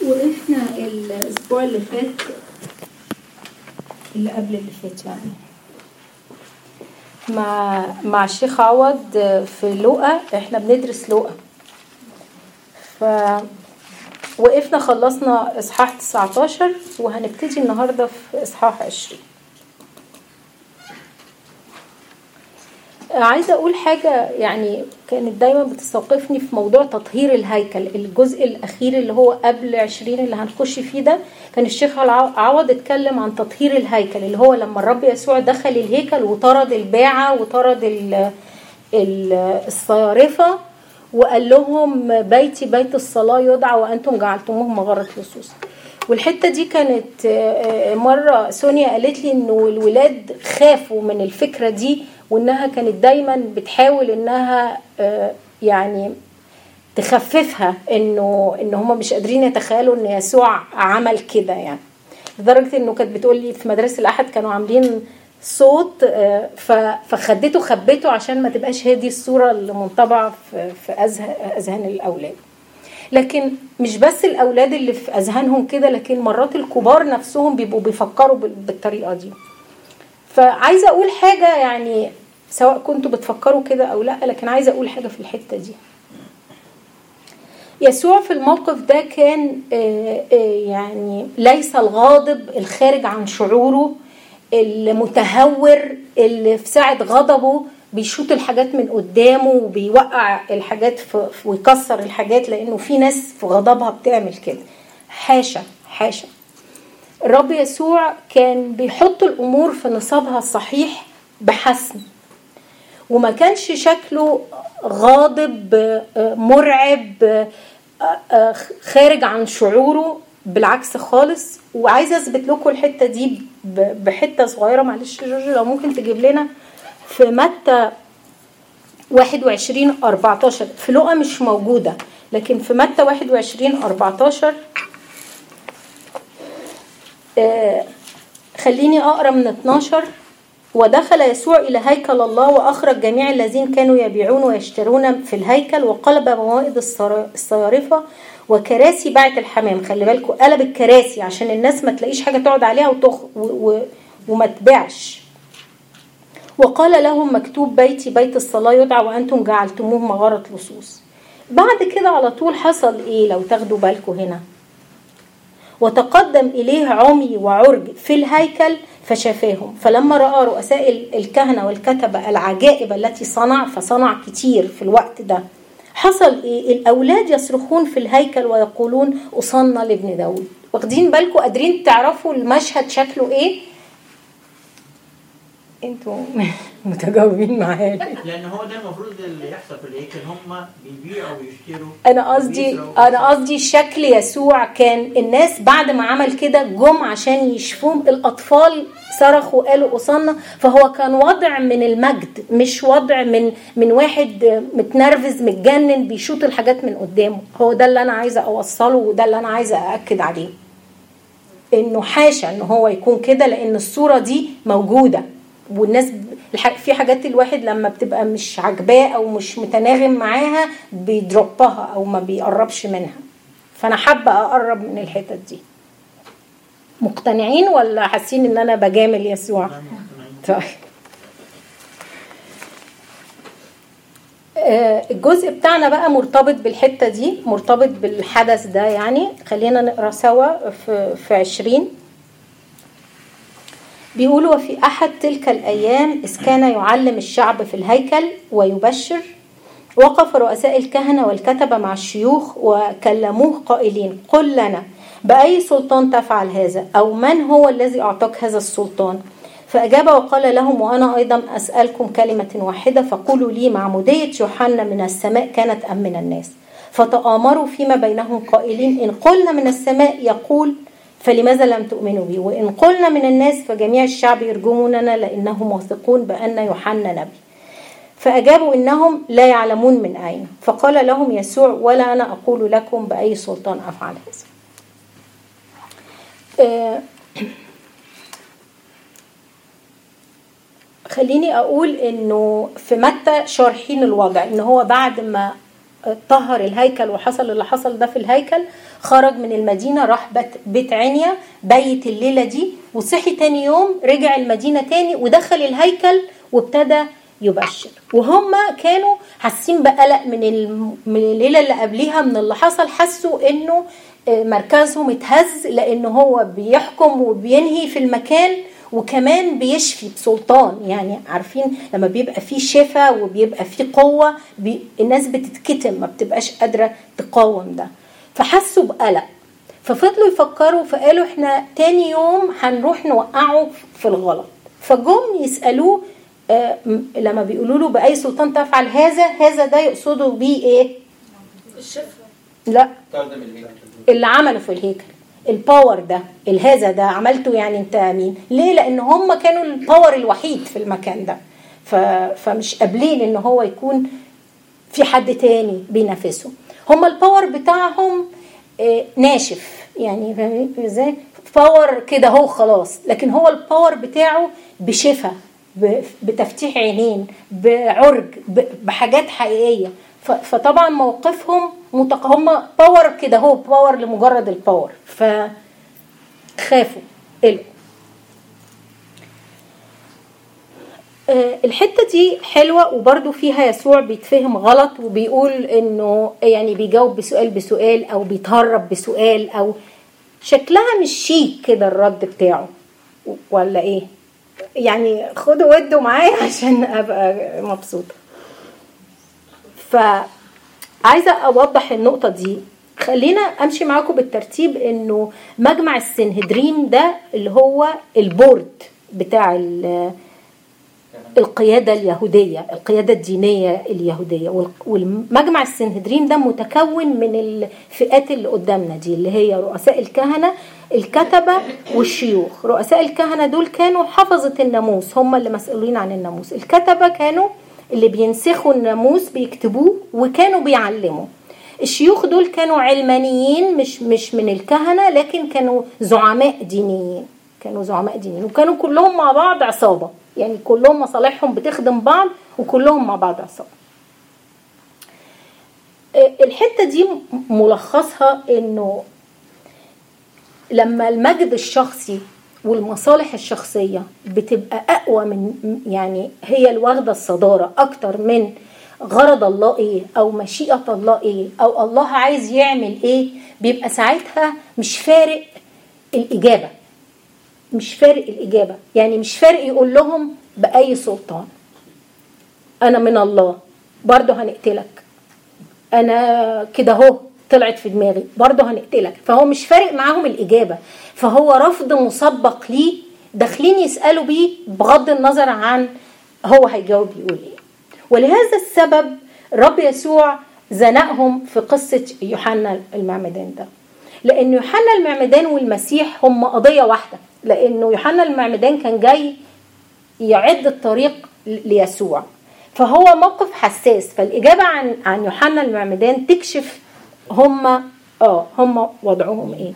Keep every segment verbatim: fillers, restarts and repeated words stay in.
وقفنا الاسبوع اللي فات اللي قبل اللي فات يعني مع مع الشيخ عوض في لوقا. احنا بندرس لوقا، ف وقفنا خلصنا اصحاح تسعتاشر وهنبتدي النهارده في اصحاح عشرين. عايزه اقول حاجه يعني كانت دايما بتستوقفني في موضوع تطهير الهيكل. الجزء الاخير اللي هو قبل عشرين اللي هنخش فيه ده، كان الشيخ عوض اتكلم عن تطهير الهيكل، اللي هو لما الرب يسوع دخل الهيكل وطرد الباعة وطرد الصيارفة وقال لهم بيتي بيت الصلاة يدعى وأنتم جعلتموه مغارة لصوص. والحتة دي كانت مرة سونيا قالت لي انه الولاد خافوا من الفكرة دي، وانها كانت دايما بتحاول انها يعني تخففها، انه ان هم مش قادرين يتخيلوا ان يسوع عمل كده يعني. لدرجة انه كانت بتقول لي في مدرسة الأحد كانوا عاملين صوت فخدته خبته عشان ما تبقاش هذه الصورة اللي منطبعة في أذهان الأولاد. لكن مش بس الأولاد اللي في أذهانهم كده، لكن مرات الكبار نفسهم بيبقوا بيفكروا بالطريقة دي. فعايزة أقول حاجة يعني سواء كنتوا بتفكروا كده أو لا، لكن عايزة أقول حاجة في الحتة دي. يسوع في الموقف ده كان يعني ليس الغاضب الخارج عن شعوره، المتهور اللي في ساعة غضبه بيشوط الحاجات من قدامه وبيوقع الحاجات ويكسر الحاجات، لأنه في ناس في غضبها بتعمل كده. حاشا حاشا. الرب يسوع كان بيحط الأمور في نصابها الصحيح بحسم، وما كانش شكله غاضب مرعب خارج عن شعوره، بالعكس خالص. وعايزة أثبت لكم الحتة دي بحتة صغيرة. معلش جورج لو ممكن تجيب لنا في متى واحد وعشرين أربعتاشر، في لوقا مش موجودة لكن في متى واحد وعشرين أربعتاشر. آه خليني أقرأ من اتناشر. ودخل يسوع إلى هيكل الله وأخرج جميع الذين كانوا يبيعون ويشترون في الهيكل وقلب موائد الصيارفة وكراسي باعة الحمام. خلي بالكم قلب الكراسي عشان الناس ما تلاقيش حاجة تقعد عليها وتخ و... و... وما تبيعش. وقال لهم مكتوب بيتي بيت الصلاة يدعى وأنتم جعلتموه مغارة لصوص. بعد كده على طول حصل إيه لو تاخدوا بالكم هنا؟ وتقدم إليه عمي وعرج في الهيكل فشافاهم. فلما رأى رؤساء الكهنة والكتبة العجائب التي صنع، فصنع كتير في الوقت ده، حصل إيه؟ الأولاد يصرخون في الهيكل ويقولون أصنع لابن داود. واخدين بالكم؟ قادرين تعرفوا المشهد شكله إيه؟ انتوا متجاوبين معايا لان هو ده المفروض اللي يحصل في الهيكل، هم بيبيعوا ويشتروا. انا قصدي انا قصدي شكل يسوع كان الناس بعد ما عمل كده جم عشان يشفوهم. الاطفال صرخوا قالوا أصنع، فهو كان وضع من المجد، مش وضع من من واحد متنرفز متجنن بيشوط الحاجات من قدامه. هو ده اللي انا عايزه اوصله وده اللي انا عايزه ااكد عليه، انه حاشا ان هو يكون كده، لان الصوره دي موجوده والناس في حاجات الواحد لما بتبقى مش عجباه او مش متناغم معاها بيدروبها او ما بيقربش منها. فانا حابه اقرب من الحتت دي. مقتنعين ولا حاسين ان انا بجامل يسوع؟ طيب الجزء بتاعنا بقى مرتبط بالحته دي، مرتبط بالحدث ده يعني. خلينا نقرا سوا في في عشرين. بيقولوا وفي أحد تلك الأيام إذ كان يعلم الشعب في الهيكل ويبشر، وقف رؤساء الكهنة والكتبة مع الشيوخ وكلموه قائلين قل لنا بأي سلطان تفعل هذا، أو من هو الذي أعطاك هذا السلطان؟ فأجاب وقال لهم وأنا أيضا أسألكم كلمة واحدة فقولوا لي معمودية يوحنا من السماء كانت أم من الناس؟ فتآمروا فيما بينهم قائلين إن قلنا من السماء يقول فلماذا لم تؤمنوا بي، وإن قلنا من الناس فجميع الشعب يرجموننا لأنهم واثقون بأن يوحنا نبي. فأجابوا إنهم لا يعلمون من أين. فقال لهم يسوع ولا أنا أقول لكم بأي سلطان أفعل هذا. خليني أقول إنه في متى شارحين الوضع إن هو بعد ما طهر الهيكل وحصل اللي حصل ده في الهيكل، خرج من المدينة راح بيت عنيا بيت الليلة دي، وصحي تاني يوم رجع المدينة تاني ودخل الهيكل وابتدى يبشر. وهم كانوا حاسين بقلق من من الليلة اللي قبليها من اللي حصل، حسوا انه مركزهم اتهز لانه هو بيحكم وبينهي في المكان وكمان بيشفي بسلطان. يعني عارفين لما بيبقى فيه شفاء وبيبقى فيه قوة بي الناس بتتكتم ما بتبقاش قادرة تقاوم ده، فحسوا بقلق. ففضلوا يفكروا فقالوا احنا تاني يوم هنروح نوقعه في الغلط. فجم يسألوه آه لما بيقولوا له بأي سلطان تفعل هذا، هذا ده يقصدوا بيه ايه؟ الشفاء. لا، اللي عمله في الهيكل الباور ده، الهذا ده عملته يعني انت مين؟ ليه؟ لان هم كانوا الباور الوحيد في المكان ده، فمش قابلين ان هو يكون في حد تاني بينافسه. هم الباور بتاعهم ناشف، يعني فاهمين ازاي؟ باور كده هو خلاص، لكن هو الباور بتاعه بشفاء، بتفتيح عينين، بعرج، بحاجات حقيقية. فطبعا موقفهم هم باور كده هو باور لمجرد الباور، فخافوا قلقوا. الحتة دي حلوة وبرضو فيها يسوع بيتفهم غلط وبيقول انه يعني بيجاوب بسؤال بسؤال او بيتهرب بسؤال او شكلها مش شيك كده الرد بتاعه ولا ايه؟ يعني خدوا ودوا معايا عشان ابقى مبسوطة. فعايزة اوضح النقطة دي. خلينا امشي معاكم بالترتيب انه مجمع السنهدرين ده اللي هو البورد بتاع القيادة اليهودية، القيادة الدينية اليهودية. والمجمع السنهدرين ده متكون من الفئات اللي قدامنا دي اللي هي رؤساء الكهنة، الكتبة والشيوخ. رؤساء الكهنة دول كانوا حفظة الناموس، هم اللي مسؤولين عن الناموس. الكتبة كانوا اللي بينسخوا الناموس بيكتبوه وكانوا بيعلموا. الشيوخ دول كانوا علمانيين، مش مش من الكهنة، لكن كانوا زعماء دينيين، كانوا زعماء دينيين وكانوا كلهم مع بعض عصابة، يعني كلهم مصالحهم بتخدم بعض وكلهم مع بعض عصابة. الحتة دي ملخصها انه لما المجد الشخصي والمصالح الشخصية بتبقى اقوى من، يعني هي الواخدة الصدارة اكتر من غرض الله ايه او مشيئة الله ايه او الله عايز يعمل ايه، بيبقى ساعتها مش فارق الاجابة، مش فارق الإجابة. يعني مش فارق يقول لهم بأي سلطان أنا من الله برضو هنقتلك، أنا كده هو طلعت في دماغي برضو هنقتلك. فهو مش فارق معاهم الإجابة، فهو رفض مسبق ليه، داخلين يسألوا بيه بغض النظر عن هو هيجاوب يقول إيه. ولهذا السبب رب يسوع زنقهم في قصة يوحنا المعمدان ده، لأن يوحنا المعمدان والمسيح هم قضية واحدة، لأنه يوحنا المعمدان كان جاي يعد الطريق ليسوع، فهو موقف حساس. فالإجابة عن عن يوحنا المعمدان تكشف هم اه هم وضعهم ايه.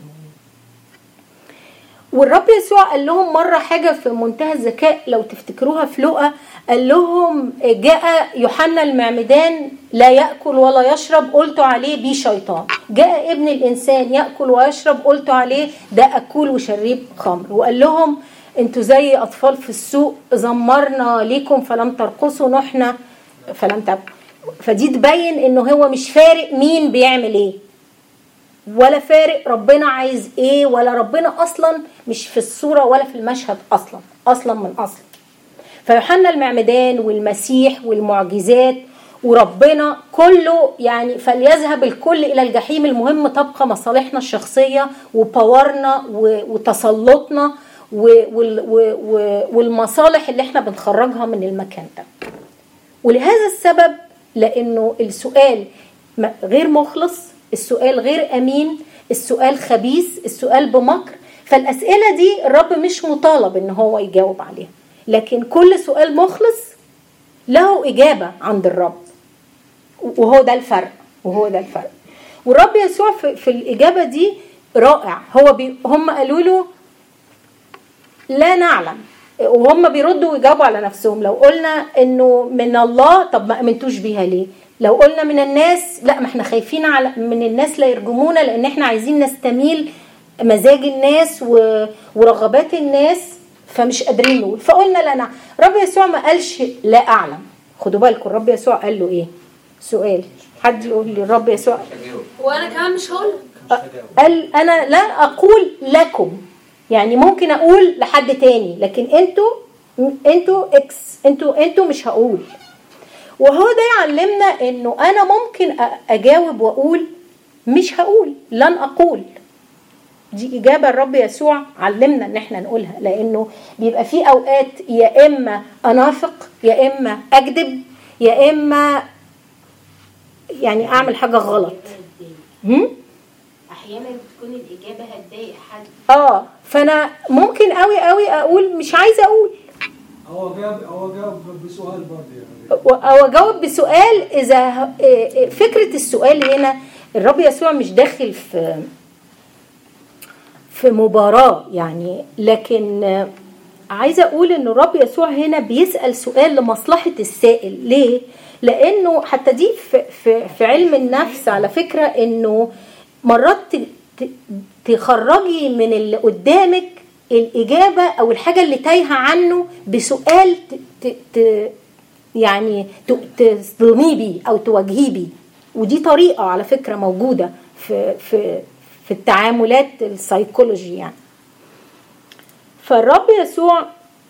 والرب يسوع قال لهم مرة حاجة في منتهى الذكاء لو تفتكروها في لقا، قال لهم جاء يوحنا المعمدان لا يأكل ولا يشرب قلت عليه بيه شيطان، جاء ابن الإنسان يأكل ويشرب قلت عليه ده أكل وشريب خمر. وقال لهم انتوا زي أطفال في السوق زمرنا ليكم فلم ترقصوا نحنا فلم تبكوا. فدي تبين انه هو مش فارق مين بيعمل ايه، ولا فارق ربنا عايز ايه، ولا ربنا اصلا مش في الصورة ولا في المشهد اصلا اصلا من اصل. فيوحنا المعمدان والمسيح والمعجزات وربنا كله يعني فليذهب الكل الى الجحيم، المهم تبقى مصالحنا الشخصية وباورنا وتسلطنا والمصالح اللي احنا بنخرجها من المكان ده. ولهذا السبب لانه السؤال غير مخلص، السؤال غير امين، السؤال خبيث، السؤال بمكر، فالاسئله دي الرب مش مطالب ان هو يجاوب عليها، لكن كل سؤال مخلص له اجابه عند الرب، وهو ده الفرق وهو ده الفرق. والرب يسوع في, في الاجابه دي رائع. هو بي هم قالوا له لا نعلم، وهم بيردوا ويجاوبوا على نفسهم. لو قلنا انه من الله طب ما امنتوش بيها ليه؟ لو قلنا من الناس، لا، ما احنا خايفين على من الناس لا يرجمونا، لان احنا عايزين نستميل مزاج الناس ورغبات الناس، فمش قادرين نقول. فقلنا لا نعلم. رب يسوع ما قالش لا اعلم. خدوا بالكم الرب يسوع قال له ايه؟ سؤال. حد يقول لي الرب يسوع وانا كمان مش هقول. قال انا لا اقول لكم، يعني ممكن اقول لحد تاني، لكن انتوا انتوا اكس انتوا انتوا مش هقول. وهو ده يعلمنا انه انا ممكن اجاوب واقول مش هقول، لن اقول. دي اجابه الرب يسوع علمنا ان احنا نقولها، لانه بيبقى في اوقات يا اما انافق يا اما اكذب يا اما يعني اعمل حاجه غلط. هم؟ احيانا بتكون الاجابه هتضايق حد. اه فانا ممكن قوي قوي اقول مش عايزه اقول، او جاوب او جاوب بسؤال برضه يعني، او اجاوب بسؤال. اذا فكره السؤال هنا الرب يسوع مش داخل في في مباراه يعني، لكن عايزه اقول ان الرب يسوع هنا بيسال سؤال لمصلحه السائل. ليه؟ لانه حتى دي في في, في علم النفس على فكره، انه مرات تخرجي من اللي قدامك الإجابة أو الحاجة اللي تايهة عنه بسؤال ت ت يعني تصدمي بيه أو تواجهي بيه. ودي طريقة على فكرة موجودة في في في التعاملات السايكولوجي يعني. فالرب يسوع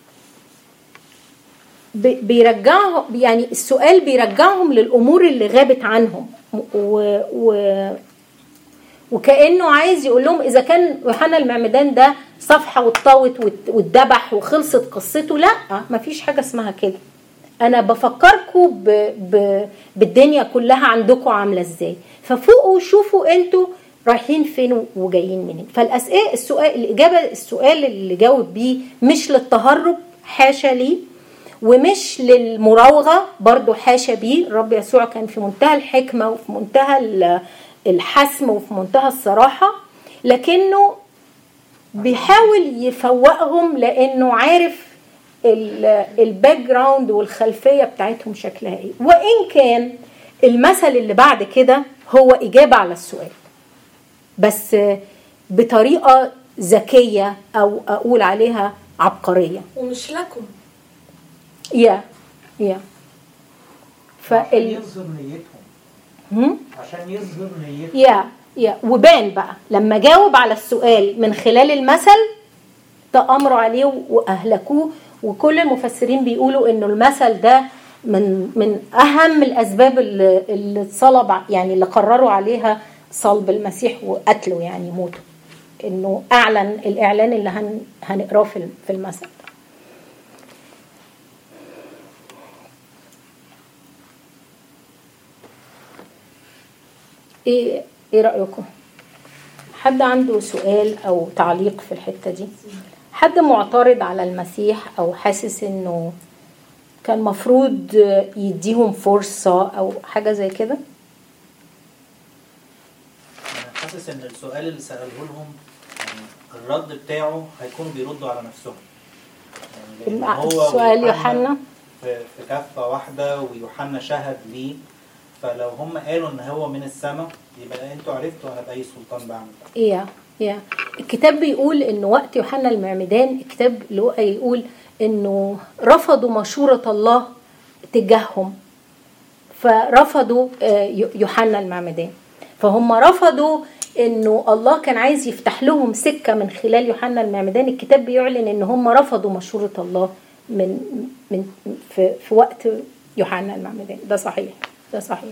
بيرجعهم، يعني السؤال بيرجعهم للأمور اللي غابت عنهم، و, و وكأنه عايز يقول لهم إذا كان يوحنا المعمدان ده صفحة واتطوت واتذبح وخلصت قصته، لا، مفيش حاجة اسمها كده. أنا بفكركم ب... ب... بالدنيا كلها عندكم عاملة إزاي، ففوقوا شوفوا أنتوا رايحين فين وجايين منين. فالأسئلة السؤال الإجابة السؤال اللي جاوب بيه مش للتهرب، حاشا ليه، ومش للمراوغة برضو، حاشا بيه. الرب يسوع كان في منتهى الحكمة وفي منتهى الحسم وفي منتهى الصراحة، لكنه بيحاول يفوقهم لأنه عارف الباك جراوند والخلفية بتاعتهم شكلها ايه. وإن كان المثل اللي بعد كده هو إجابة على السؤال، بس بطريقة ذكية أو أقول عليها عبقرية. ومش لكم. يا يا فال يظهر نيتهم، هم؟ عشان يظهر نيتهم. يا يا وبان بقى لما جاوب على السؤال من خلال المثل تأمروا عليه وأهلكوه. وكل المفسرين بيقولوا إنه المثل ده من من أهم الأسباب اللي, اللي صلب يعني اللي قرروا عليها صلب المسيح وقتله يعني موته، إنه أعلن الإعلان اللي هن هنقراه في في المثل. ايه ايه رأيكم؟ حد عنده سؤال او تعليق في الحتة دي؟ حد معترض على المسيح او حاسس انه كان مفروض يديهم فرصة او حاجة زي كده؟ انا حاسس ان السؤال اللي سأله لهم يعني الرد بتاعه هيكونوا بيردوا على نفسهم. يعني هو سؤال يوحنا في كفة واحدة ويوحنا شهد ليه، فلو هم قالوا ان هو من السماء يبقى انتوا عرفتوا انا باي سلطان بعمل. ايه يا الكتاب بيقول انه وقت يوحنا المعمدان، الكتاب لوقا يقول انه رفضوا مشورة الله تجاههم، فرفضوا يوحنا المعمدان. فهم رفضوا انه الله كان عايز يفتح لهم سكة من خلال يوحنا المعمدان. الكتاب بيعلن ان هم رفضوا مشورة الله من من في, في وقت يوحنا المعمدان. ده صحيح، ده صحيح.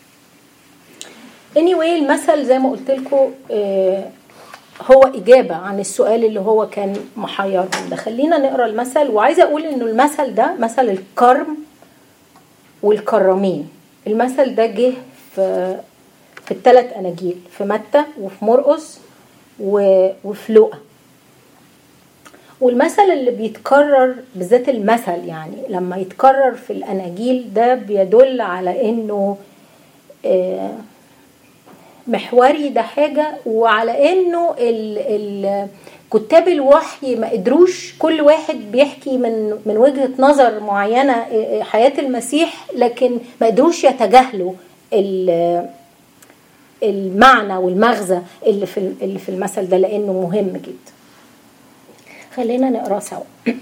anyway المثل زي ما قلت لكم هو إجابة عن السؤال اللي هو كان محيرهم ده. خلينا نقرأ المثل. وعايزة أقول إنه المثل ده مثل الكرم والكرمين. المثل ده جه في في الثلاث أناجيل، في متى وفي مرقس وفي لوقا. والمثل اللي بيتكرر بالذات المثل يعني لما يتكرر في الأناجيل ده بيدل على إنه محوري ده حاجة، وعلى إنه ال ال كتاب الوحي ما قدروش، كل واحد بيحكي من من وجهة نظر معينة حياة المسيح، لكن ما قدروش يتجاهلوا المعنى والمغزى اللي في اللي في المثل ده، لأنه مهم جدا. خلينا نقرأ سوا.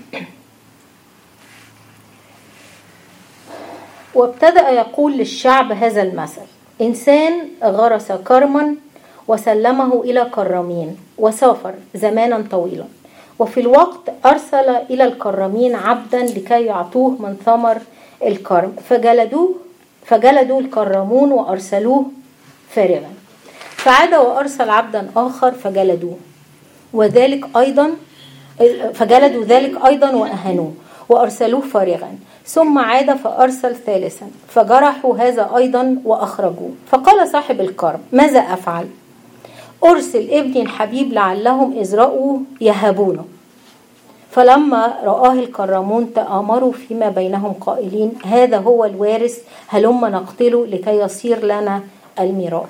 وابتدأ يقول للشعب هذا المثل: إنسان غرس كرما وسلمه إلى كرامين وسافر زمانا طويلا، وفي الوقت أرسل إلى الكرامين عبدا لكي يعطوه من ثمر الكرم، فجلدوه فجلدوا الكرامون وأرسلوه فارغا. فعاد وأرسل عبدا آخر فجلدوه وذلك أيضا فجلدوا ذلك أيضا وأهانوه وأرسلوه فارغا. ثم عاد فأرسل ثالثا فجرحوا هذا أيضا وأخرجوه. فقال صاحب الكرم: ماذا أفعل؟ أرسل ابني الحبيب لعلهم إذ رأوا يهابونه. فلما رآه الكرامون تآمروا فيما بينهم قائلين: هذا هو الوارث، هلما نقتله لكي يصير لنا الميراث.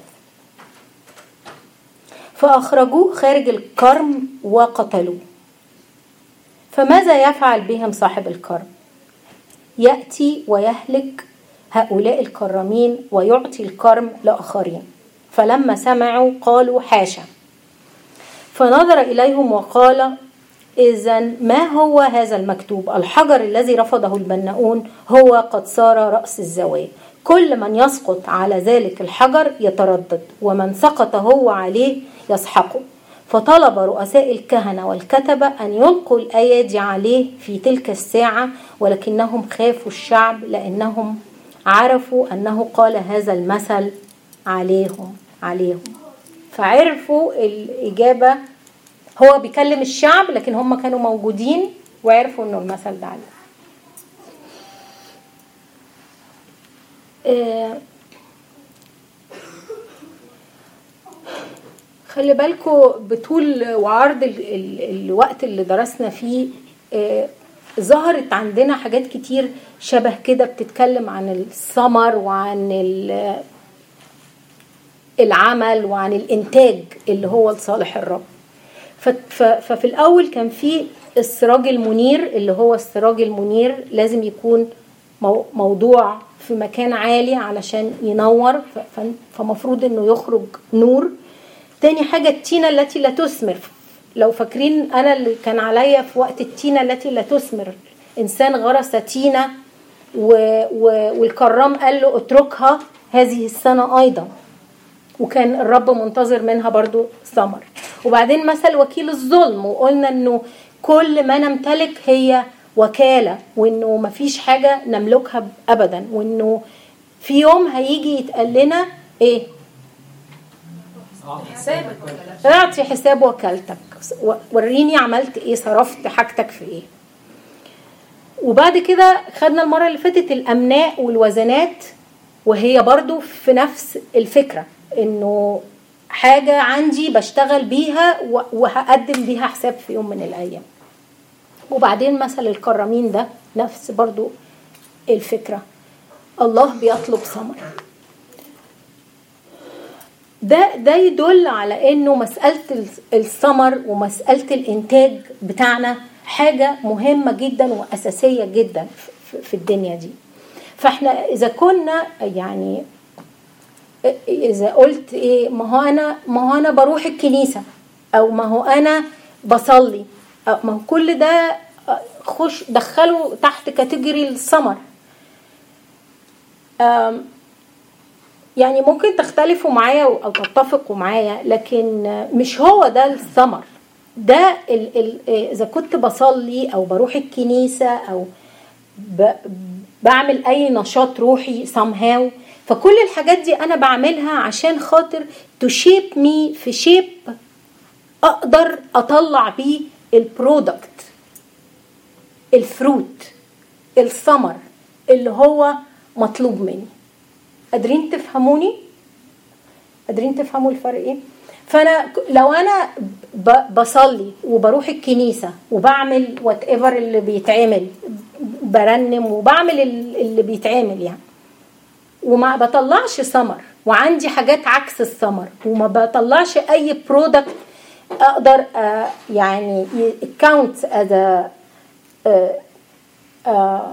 فأخرجوه خارج الكرم وقتلوه. فماذا يفعل بهم صاحب الكرم؟ يأتي ويهلك هؤلاء الكرامين ويعطي الكرم لآخرين. فلما سمعوا قالوا: حاشا. فنظر إليهم وقال: إذن ما هو هذا المكتوب؟ الحجر الذي رفضه البناؤون هو قد صار رأس الزوايا، كل من يسقط على ذلك الحجر يتردد، ومن سقط هو عليه يسحقه. فطلب رؤساء الكهنة والكتبة أن يلقوا الأيادي عليه في تلك الساعة، ولكنهم خافوا الشعب لأنهم عرفوا أنه قال هذا المثل عليهم عليهم فعرفوا الإجابة. هو بيكلم الشعب لكن هم كانوا موجودين وعرفوا أنه المثل ده عليه. آه خلي بالكم بطول وعرض ال ال الوقت اللي درسنا فيه آه ظهرت عندنا حاجات كتير شبه كده بتتكلم عن الثمر وعن العمل وعن الإنتاج اللي هو لصالح الرب. ففي الأول كان في السراج المنير، اللي هو السراج المنير لازم يكون موضوع في مكان عالي علشان ينور، فمفروض انه يخرج نور. تاني حاجة التينة التي لا تثمر. لو فاكرين أنا اللي كان عليا في وقت التينة التي لا تثمر، إنسان غرس تينة والكرام قال له اتركها هذه السنة أيضا، وكان الرب منتظر منها برضو ثمر. وبعدين مثل وكيل الظلم، وقلنا انه كل ما نمتلك هي وكالة، وانه مفيش حاجة نملكها ابدا، وانه في يوم هيجي يتقال لنا ايه؟ حسابك اعطي حساب وكالتك، وريني عملت ايه، صرفت حاجتك في ايه. وبعد كده خدنا المرة اللي فاتت الامناء والوزنات، وهي برضو في نفس الفكرة، انه حاجة عندي بشتغل بيها وهقدم بيها حساب في يوم من الايام. وبعدين مثل الكرامين ده نفس برضو الفكرة، الله بيطلب ثمر. ده ده يدل على انه مسألة الثمر ومسألة الانتاج بتاعنا حاجة مهمة جدا واساسية جدا في الدنيا دي. فاحنا اذا كنا يعني إذا قلت إيه، ما هو أنا ما هو أنا بروح الكنيسة، أو ما هو أنا بصلي، أو ما هو كل ده خش دخله تحت كاتيجوري الثمر. يعني ممكن تختلفوا معايا أو تتفقوا معايا، لكن مش هو ده الثمر. ده ال ال إذا كنت بصلي أو بروح الكنيسة أو بعمل أي نشاط روحي somehow، فكل الحاجات دي أنا بعملها عشان خاطر تشيب مي في شيب أقدر أطلع بيه البرودكت، الفروت، الثمر اللي هو مطلوب مني. قادرين تفهموني؟ قادرين تفهموا الفرق إيه؟ فأنا لو أنا بصلي وبروح الكنيسة وبعمل whatever اللي بيتعمل، برنم وبعمل اللي بيتعمل يعني، وما بطلعش ثمر، وعندي حاجات عكس الثمر، وما بطلعش اي برودكت اقدر آه يعني count as a آه آه,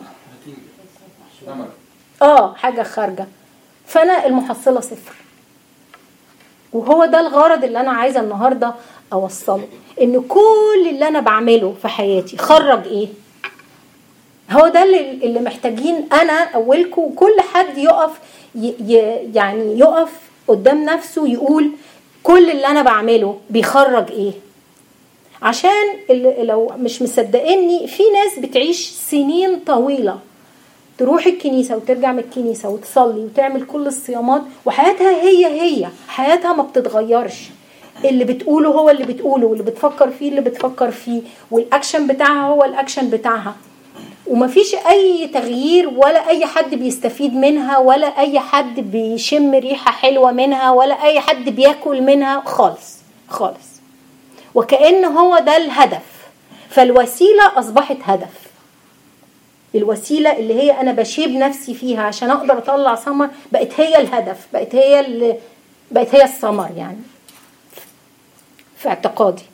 اه حاجه خارجه، فانا المحصله صفر. وهو ده الغرض اللي انا عايزه النهارده اوصله، ان كل اللي انا بعمله في حياتي خرج ايه. هو ده اللي, اللي محتاجين انا اولكم وكل حد يقف ي يعني يقف قدام نفسه يقول كل اللي انا بعمله بيخرج ايه. عشان لو مش مصدقيني، في ناس بتعيش سنين طويله تروح الكنيسة وترجع من الكنيسة وتصلي وتعمل كل الصيامات وحياتها هي هي، حياتها ما بتتغيرش. اللي بتقوله هو اللي بتقوله، واللي بتفكر فيه اللي بتفكر فيه، والأكشن بتاعها هو الأكشن بتاعها، ومفيش أي تغيير ولا أي حد بيستفيد منها ولا أي حد بيشم ريحة حلوة منها ولا أي حد بياكل منها خالص خالص. وكأن هو ده الهدف، فالوسيلة أصبحت هدف. الوسيلة اللي هي أنا بشيب نفسي فيها عشان أقدر أطلع ثمر بقت هي الهدف، بقت هي اللي بقت هي الثمر يعني في اعتقادي.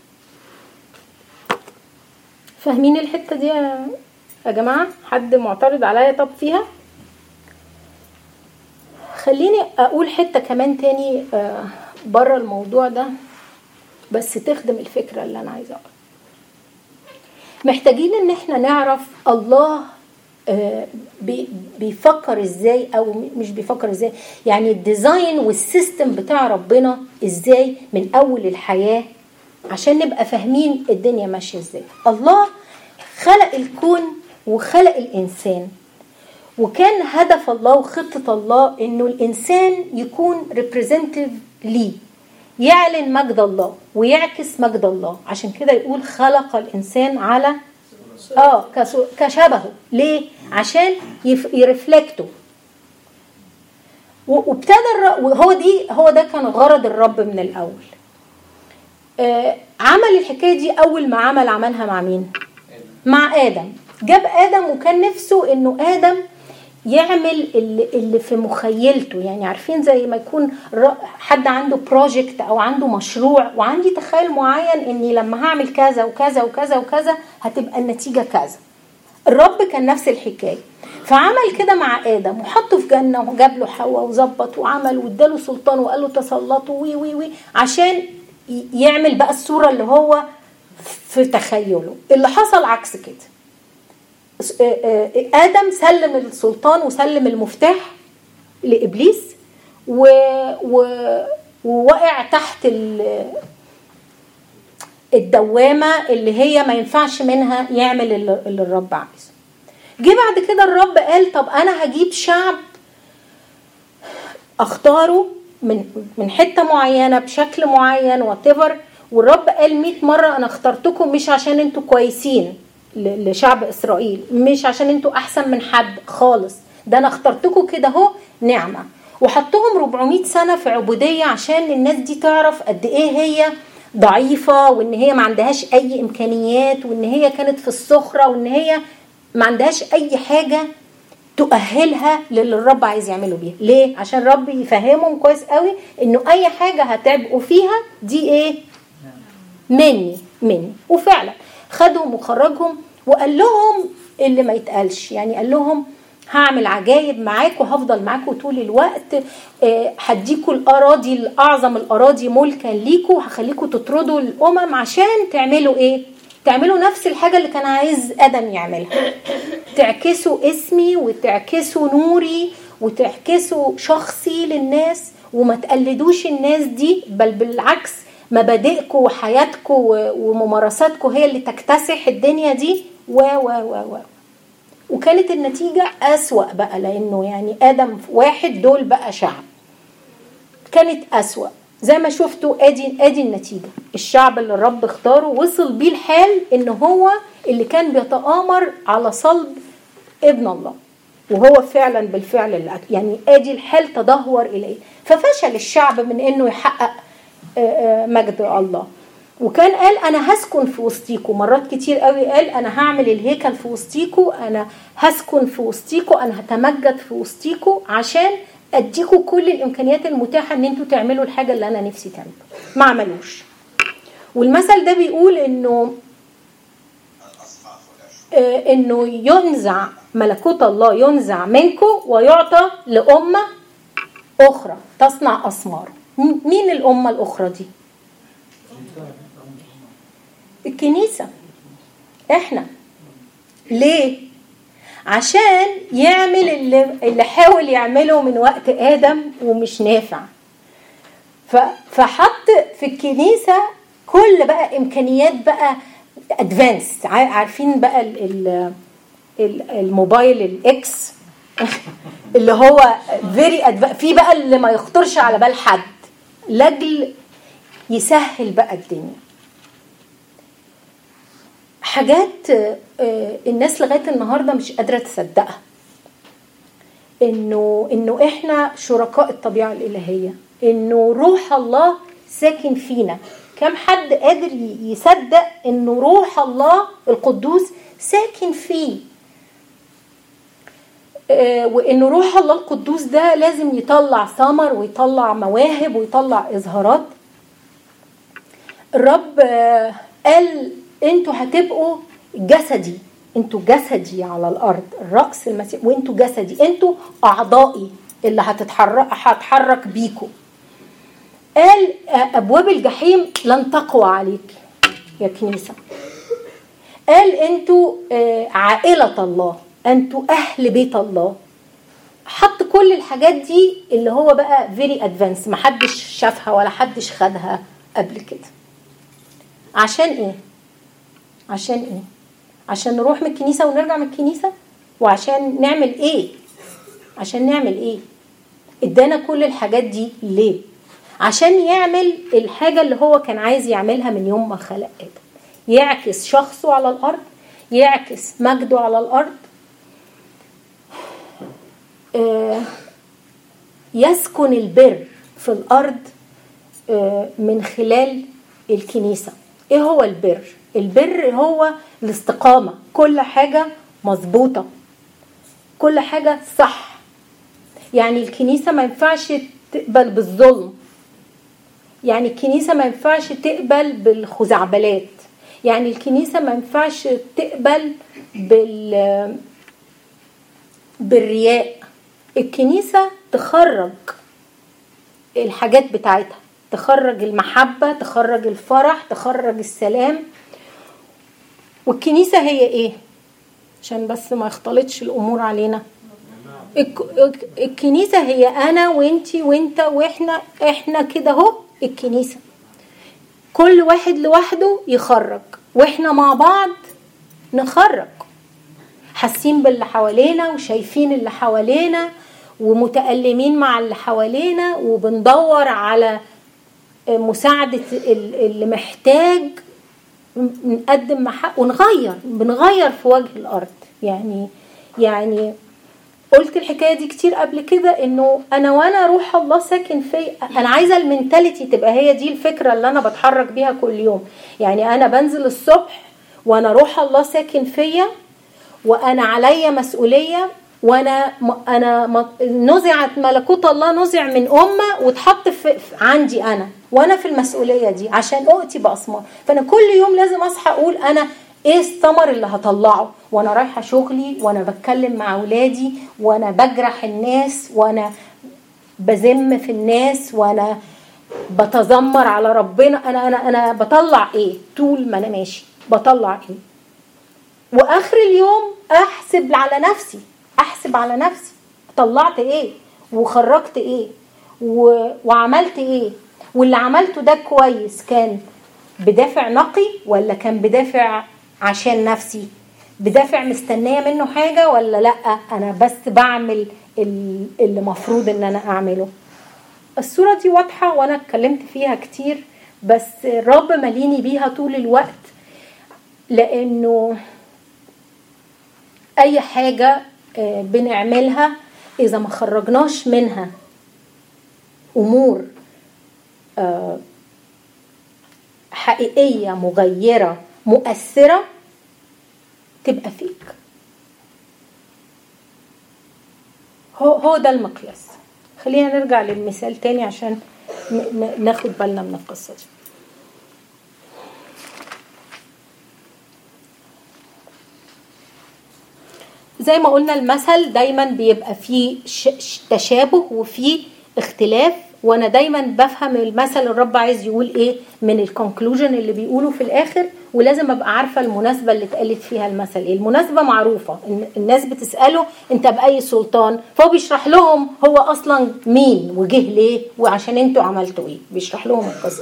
فاهمين الحتة دي يا جماعة؟ حد معترض عليا طب فيها؟ خليني أقول حتة كمان تاني بره الموضوع ده بس تخدم الفكرة اللي أنا عايزة أقول. محتاجين إن احنا نعرف الله بيفكر ازاي، او مش بيفكر ازاي، يعني الديزاين والسيستم بتاع ربنا ازاي من اول الحياة، عشان نبقى فاهمين الدنيا ماشية ازاي. الله خلق الكون وخلق الانسان، وكان هدف الله وخطة الله انه الانسان يكون ريبريزنتيف ليه، يعلن مجد الله ويعكس مجد الله. عشان كده يقول خلق الانسان على اه كشبهه. ليه؟ عشان يرفلكتوا. وابتدى وهو دي هو ده كان غرض الرب من الاول. آه عمل الحكايه دي اول ما عمل عملها مع مين؟ مع ادم. جاب ادم وكان نفسه انه ادم يعمل اللي, اللي في مخيلته. يعني عارفين زي ما يكون حد عنده بروجكت او عنده مشروع وعندي تخيل معين اني لما هعمل كذا وكذا وكذا وكذا هتبقى النتيجة كذا. الرب كان نفس الحكاية، فعمل كده مع آدم وحطه في جنة وجاب له حواء وظبط وعمل واداله سلطان وقال له تسلطوا وي وي وي عشان يعمل بقى الصورة اللي هو في تخيله. اللي حصل عكس كده، آدم سلم السلطان وسلم المفتاح لإبليس و... و... ووقع تحت الدوامة اللي هي ما ينفعش منها يعمل اللي الرب عايزه. جه بعد كده الرب قال طب أنا هجيب شعب أختاره من من حتة معينة بشكل معين واتيفر. والرب قال مئة مرة أنا اخترتكم مش عشان انتوا كويسين لشعب إسرائيل، مش عشان انتوا أحسن من حد خالص، ده أنا اخترتكم كده هو نعمة. وحطهم أربعمائة سنة في عبودية عشان الناس دي تعرف قد إيه هي ضعيفة، وإن هي ما عندهاش أي إمكانيات، وإن هي كانت في الصخرة، وإن هي ما عندهاش أي حاجة تؤهلها للي الرب عايز يعمله بيها. ليه؟ عشان الرب يفهمهم كويس قوي إنه أي حاجة هتعبقوا فيها دي إيه؟ مني مني. وفعلا خدهم وخرجهم وقال لهم اللي ما يتقالش. يعني قال لهم هعمل عجائب معاكم وهفضل معاكم طول الوقت، هديكم الأراضي الأعظم الأراضي ملكا ليكم، وهخليكم تطردوا الأمم عشان تعملوا إيه؟ تعملوا نفس الحاجة اللي كان عايز آدم يعملها، تعكسوا اسمي وتعكسوا نوري وتعكسوا شخصي للناس، وما تقلدوش الناس دي، بل بالعكس مبادئكم وحياتكم وممارساتكم هي اللي تكتسح الدنيا دي و و و و وكانت النتيجة أسوأ بقى، لأنه يعني آدم واحد دول بقى شعب، كانت أسوأ زي ما شفتوا. آدي, آدي النتيجة، الشعب اللي الرب اختاره وصل بيه الحال إنه هو اللي كان بيتآمر على صلب ابن الله، وهو فعلا بالفعل اللي يعني آدي الحال تدهور إليه. ففشل الشعب من إنه يحقق مجد الله. وكان قال أنا هسكن في وسطيكم، مرات كتير قوي قال أنا هعمل الهيكل في وسطيكم، أنا هسكن في وسطيكم، أنا هتمجد في وسطيكم عشان أديكم كل الإمكانيات المتاحة أن أنتوا تعملوا الحاجة اللي أنا نفسي تعملوا. ما عملوش. والمثل ده بيقول انه آه انه ينزع ملكوت الله، ينزع منكم ويعطى لأمة أخرى تصنع أثمار. مين الأمة الأخرى دي؟ الكنيسة، احنا. ليه؟ عشان يعمل اللي, اللي حاول يعمله من وقت آدم ومش نافع. فحط في الكنيسة كل بقى إمكانيات بقى أدفانس. عارفين بقى ال ال الموبايل الإكس اللي هو very advanced، في بقى اللي ما يخطرش على بال حد، لجل يسهل بقى الدنيا. حاجات الناس لغاية النهاردة مش قادرة تصدقها، إنه إنه إحنا شركاء الطبيعة الإلهية، إنه روح الله ساكن فينا. كم حد قادر يصدق إنه روح الله القدوس ساكن فيه، وإنه روح الله القدوس ده لازم يطلع ثمر ويطلع مواهب ويطلع إظهارات. الرب قال انتوا هتبقوا جسدي، انتوا جسدي على الارض، الرأس المسيح، وانتوا جسدي، انتوا اعضائي اللي هتتحرك هتحرك بيكم. قال ابواب الجحيم لن تقوى عليك يا كنيسة. قال انتوا عائلة الله، انتوا اهل بيت الله. حط كل الحاجات دي اللي هو بقى very advanced، محدش شافها ولا حدش خدها قبل كده. عشان ايه؟ عشان ايه؟ عشان نروح من الكنيسة ونرجع من الكنيسة؟ وعشان نعمل ايه؟ عشان نعمل ايه؟ ادانا كل الحاجات دي ليه؟ عشان يعمل الحاجة اللي هو كان عايز يعملها من يوم ما خلق آدم، يعكس شخصه على الأرض، يعكس مجده على الأرض، آه يسكن البر في الأرض آه من خلال الكنيسة. ايه هو البر؟ البر هو الاستقامة، كل حاجة مظبوطة، كل حاجة صح. يعني الكنيسة ما ينفعش تقبل بالظلم، يعني الكنيسة ما ينفعش تقبل بالخزعبلات، يعني الكنيسة ما ينفعش تقبل بال بالرياء. الكنيسة تخرج الحاجات بتاعتها، تخرج المحبة، تخرج الفرح، تخرج السلام. والكنيسة هي ايه؟ عشان بس ما يختلطش الامور علينا. الكنيسة هي انا وانتي وانت واحنا، احنا كده اهو الكنيسة. كل واحد لوحده يخرج، واحنا مع بعض نخرج، حاسين باللي حوالينا وشايفين اللي حوالينا ومتألمين مع اللي حوالينا، وبندور على مساعدة اللي محتاج، نقدم محق ونغير، بنغير في وجه الأرض. يعني يعني قلت الحكاية دي كتير قبل كده، إنه أنا وأنا روح الله ساكن في، أنا عايزة المنتاليتي تبقى هي دي الفكرة اللي أنا بتحرك بيها كل يوم. يعني أنا بنزل الصبح وأنا روح الله ساكن فيا، وأنا عليا مسؤولية، وانا انا نزعت ملكوت الله، نزع من امه واتحط في عندي انا، وانا في المسؤوليه دي عشان اؤتي باثمار. فانا كل يوم لازم اصحى اقول انا ايه الثمر اللي هطلعه وانا رايحه شغلي، وانا بتكلم مع اولادي، وانا بجرح الناس، وانا بذم في الناس، وانا بتذمر على ربنا. انا انا انا بطلع ايه طول ما انا ماشي؟ بطلع ايه؟ واخر اليوم احسب على نفسي، احسب على نفسي طلعت ايه وخرجت ايه و... وعملت ايه، واللي عملته ده كويس كان بدافع نقي ولا كان بدافع عشان نفسي، بدافع مستنية منه حاجة ولا لا انا بس بعمل اللي مفروض ان انا اعمله. الصورة دي واضحة وانا اتكلمت فيها كتير، بس الرب مليني بيها طول الوقت، لانه اي حاجة بنعملها إذا ما خرجناش منها أمور حقيقية مغيرة مؤثرة تبقى فيك. هو هو ده المقياس. خلينا نرجع للمثال تاني عشان ناخد بالنا من القصة دي. زي ما قلنا المثل دايما بيبقى فيه تشابه وفيه اختلاف، وانا دايما بفهم المثل الرب عايز يقول ايه من الكونكلوجن اللي بيقوله في الاخر، ولازم ابقى عارفه المناسبه اللي اتقالت فيها المثل ايه. المناسبه معروفه، الناس بتساله انت باي سلطان، فهو بيشرح لهم هو اصلا مين وجه ليه وعشان انتوا عملتوا ايه، بيشرح لهم القصه.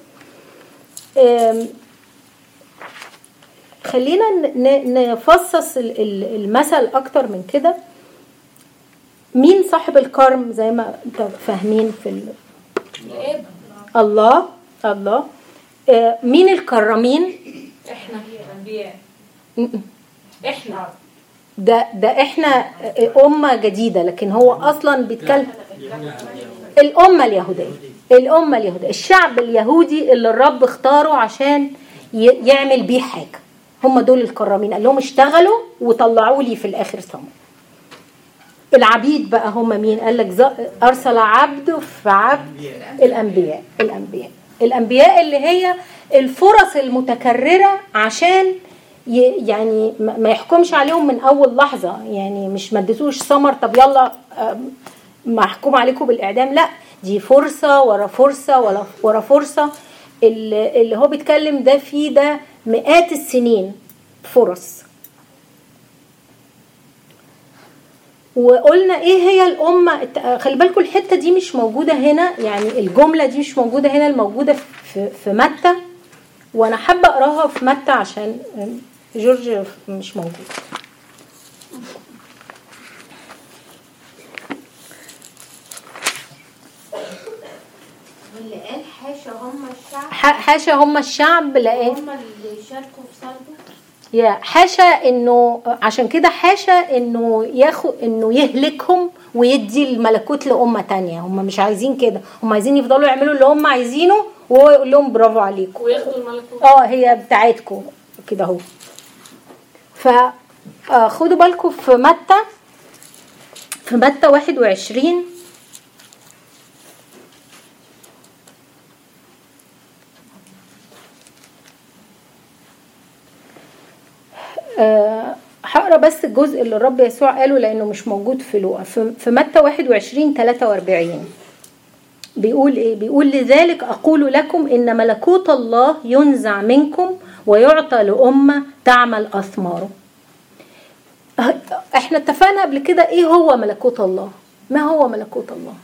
خلينا نفصص المثل اكتر من كده. مين صاحب الكرم زي ما انت فاهمين في ال... الاب الله الله. آه مين الكرمين؟ احنا انبياء. احنا ده ده احنا امه جديده، لكن هو اصلا بيتكلم الامه اليهوديه. الامه اليهوديه الشعب اليهودي اللي الرب اختاره عشان يعمل بيه حاجه، هم دول الكرمين. قال لهم اشتغلوا وطلعوا لي في الاخر ثمر. العبيد بقى هم مين؟ قال لك ارسل عبد في عبد الانبياء. الانبياء الانبياء اللي هي الفرص المتكرره عشان يعني ما يحكمش عليهم من اول لحظه، يعني مش ما اديتوش ثمر طب يلا محكوم عليكم بالاعدام، لا دي فرصه ورا فرصه ورا ورا فرصه. اللي هو بيتكلم ده فيه ده مئات السنين فرص. وقلنا ايه هي الامه. خلي بالكم الحته دي مش موجوده هنا، يعني الجمله دي مش موجوده هنا، الموجوده في في متى، وانا حابه اقراها في متى عشان جورج مش موجود. واللي قال حاشا هم الشعب، حاشا هم الشعب لان هم اللي شاركوا في صلبه. يا حاشا انه عشان كده حاشا انه ياخد انه يهلكهم ويدي الملكوت لأمة تانية. هم مش عايزين كده، هم عايزين يفضلوا يعملوا اللي هم عايزينه وهو يقول لهم برافو عليكم وياخدوا الملكوت. اه هي بتاعتكم كده اهو. فخدوا بالكم في متى في متى واحد وعشرين أه هقرا بس الجزء اللي الرب يسوع قاله لانه مش موجود في لوقا. في متى واحد وعشرين ثلاثة وأربعين بيقول ايه؟ بيقول لذلك اقول لكم ان ملكوت الله ينزع منكم ويعطى لأمة تعمل اثماره. احنا اتفقنا قبل كده ايه هو ملكوت الله؟ ما هو ملكوت الله؟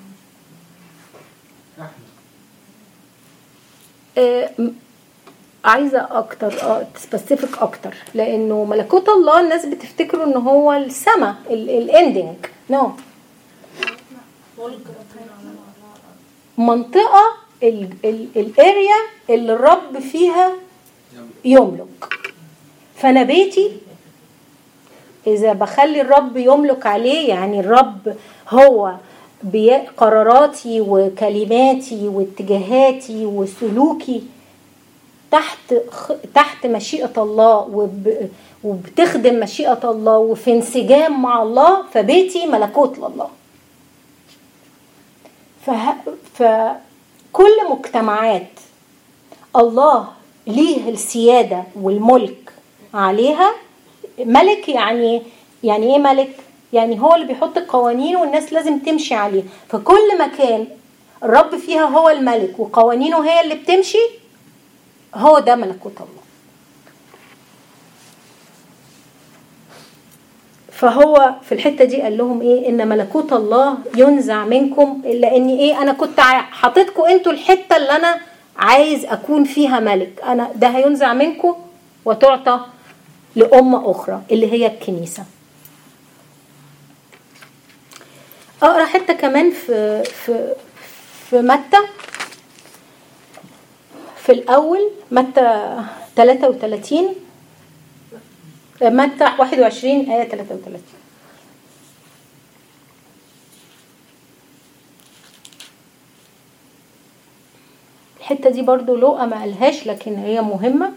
أه عايزه اكتر اه سبيسيفيك اكتر، لانه ملكوت الله الناس بتفتكروا ان هو السما الاندنج. نو منطقه الاريا اللي الرب فيها يملك. فانا بيتي اذا بخلي الرب يملك عليه، يعني الرب هو قراراتي وكلماتي واتجاهاتي وسلوكي تحت تحت مشيئة الله وب وبتخدم مشيئة الله وفي انسجام مع الله، فبيتي ملكوت لله. فه... فكل مجتمعات الله ليه السيادة والملك عليها. ملك يعني يعني ايه ملك؟ يعني هو اللي بيحط القوانين والناس لازم تمشي عليه. فكل مكان الرب فيها هو الملك وقوانينه هي اللي بتمشي، هو ده ملكوت الله. فهو في الحتة دي قال لهم ايه؟ ان ملكوت الله ينزع منكم، لاني ايه انا كنت حاطتكم انتوا الحتة اللي انا عايز اكون فيها ملك، انا ده هينزع منكم وتعطى لأمة اخرى اللي هي الكنيسة. اقرا حتة كمان في في في متى في الأول، متى ثلاثة وثلاثين متى واحد وعشرين آية ثلاثة وثلاثين. الحتة دي برضو لوقا ما قالهاش لكن هي مهمة،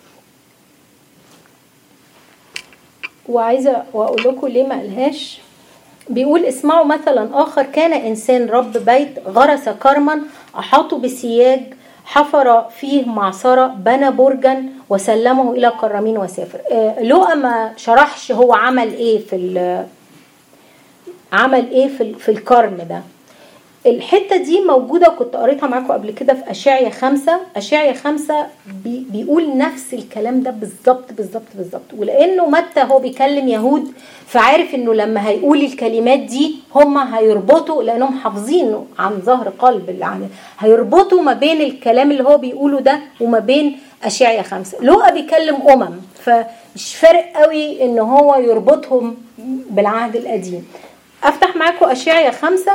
وعايزة وأقول لكم ليه ما قالهاش. بيقول اسمعوا مثلا آخر، كان إنسان رب بيت غرس كرما أحاطوا بسياج حفر فيه معصرة، بنى برجا وسلمه إلى كرامين وسافر. لوقا ما شرحش هو عمل إيه في عمل إيه في, في الكرم ده. الحتة دي موجودة، كنت قريتها معاكم قبل كده في أشعيا خمسة. أشعيا خمسة بي بيقول نفس الكلام ده بالظبط بالظبط بالظبط. ولأنه متى هو بيكلم يهود، فعارف إنه لما هيقول الكلمات دي هم هيربطوا، لأنهم حافظينه عن ظهر قلب، يعني هيربطوا ما بين الكلام اللي هو بيقوله ده وما بين أشعيا خمسة. لوقا بيكلم أمم، فمش فارق قوي إن هو يربطهم بالعهد القديم. أفتح معاكم أشعيا خمسة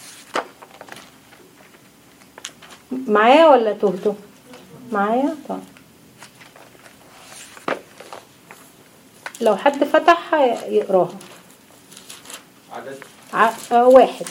معايا ولا تهتو؟ معايا؟ طيب لو حد فتحها يقراها. عدد ع... آه واحد.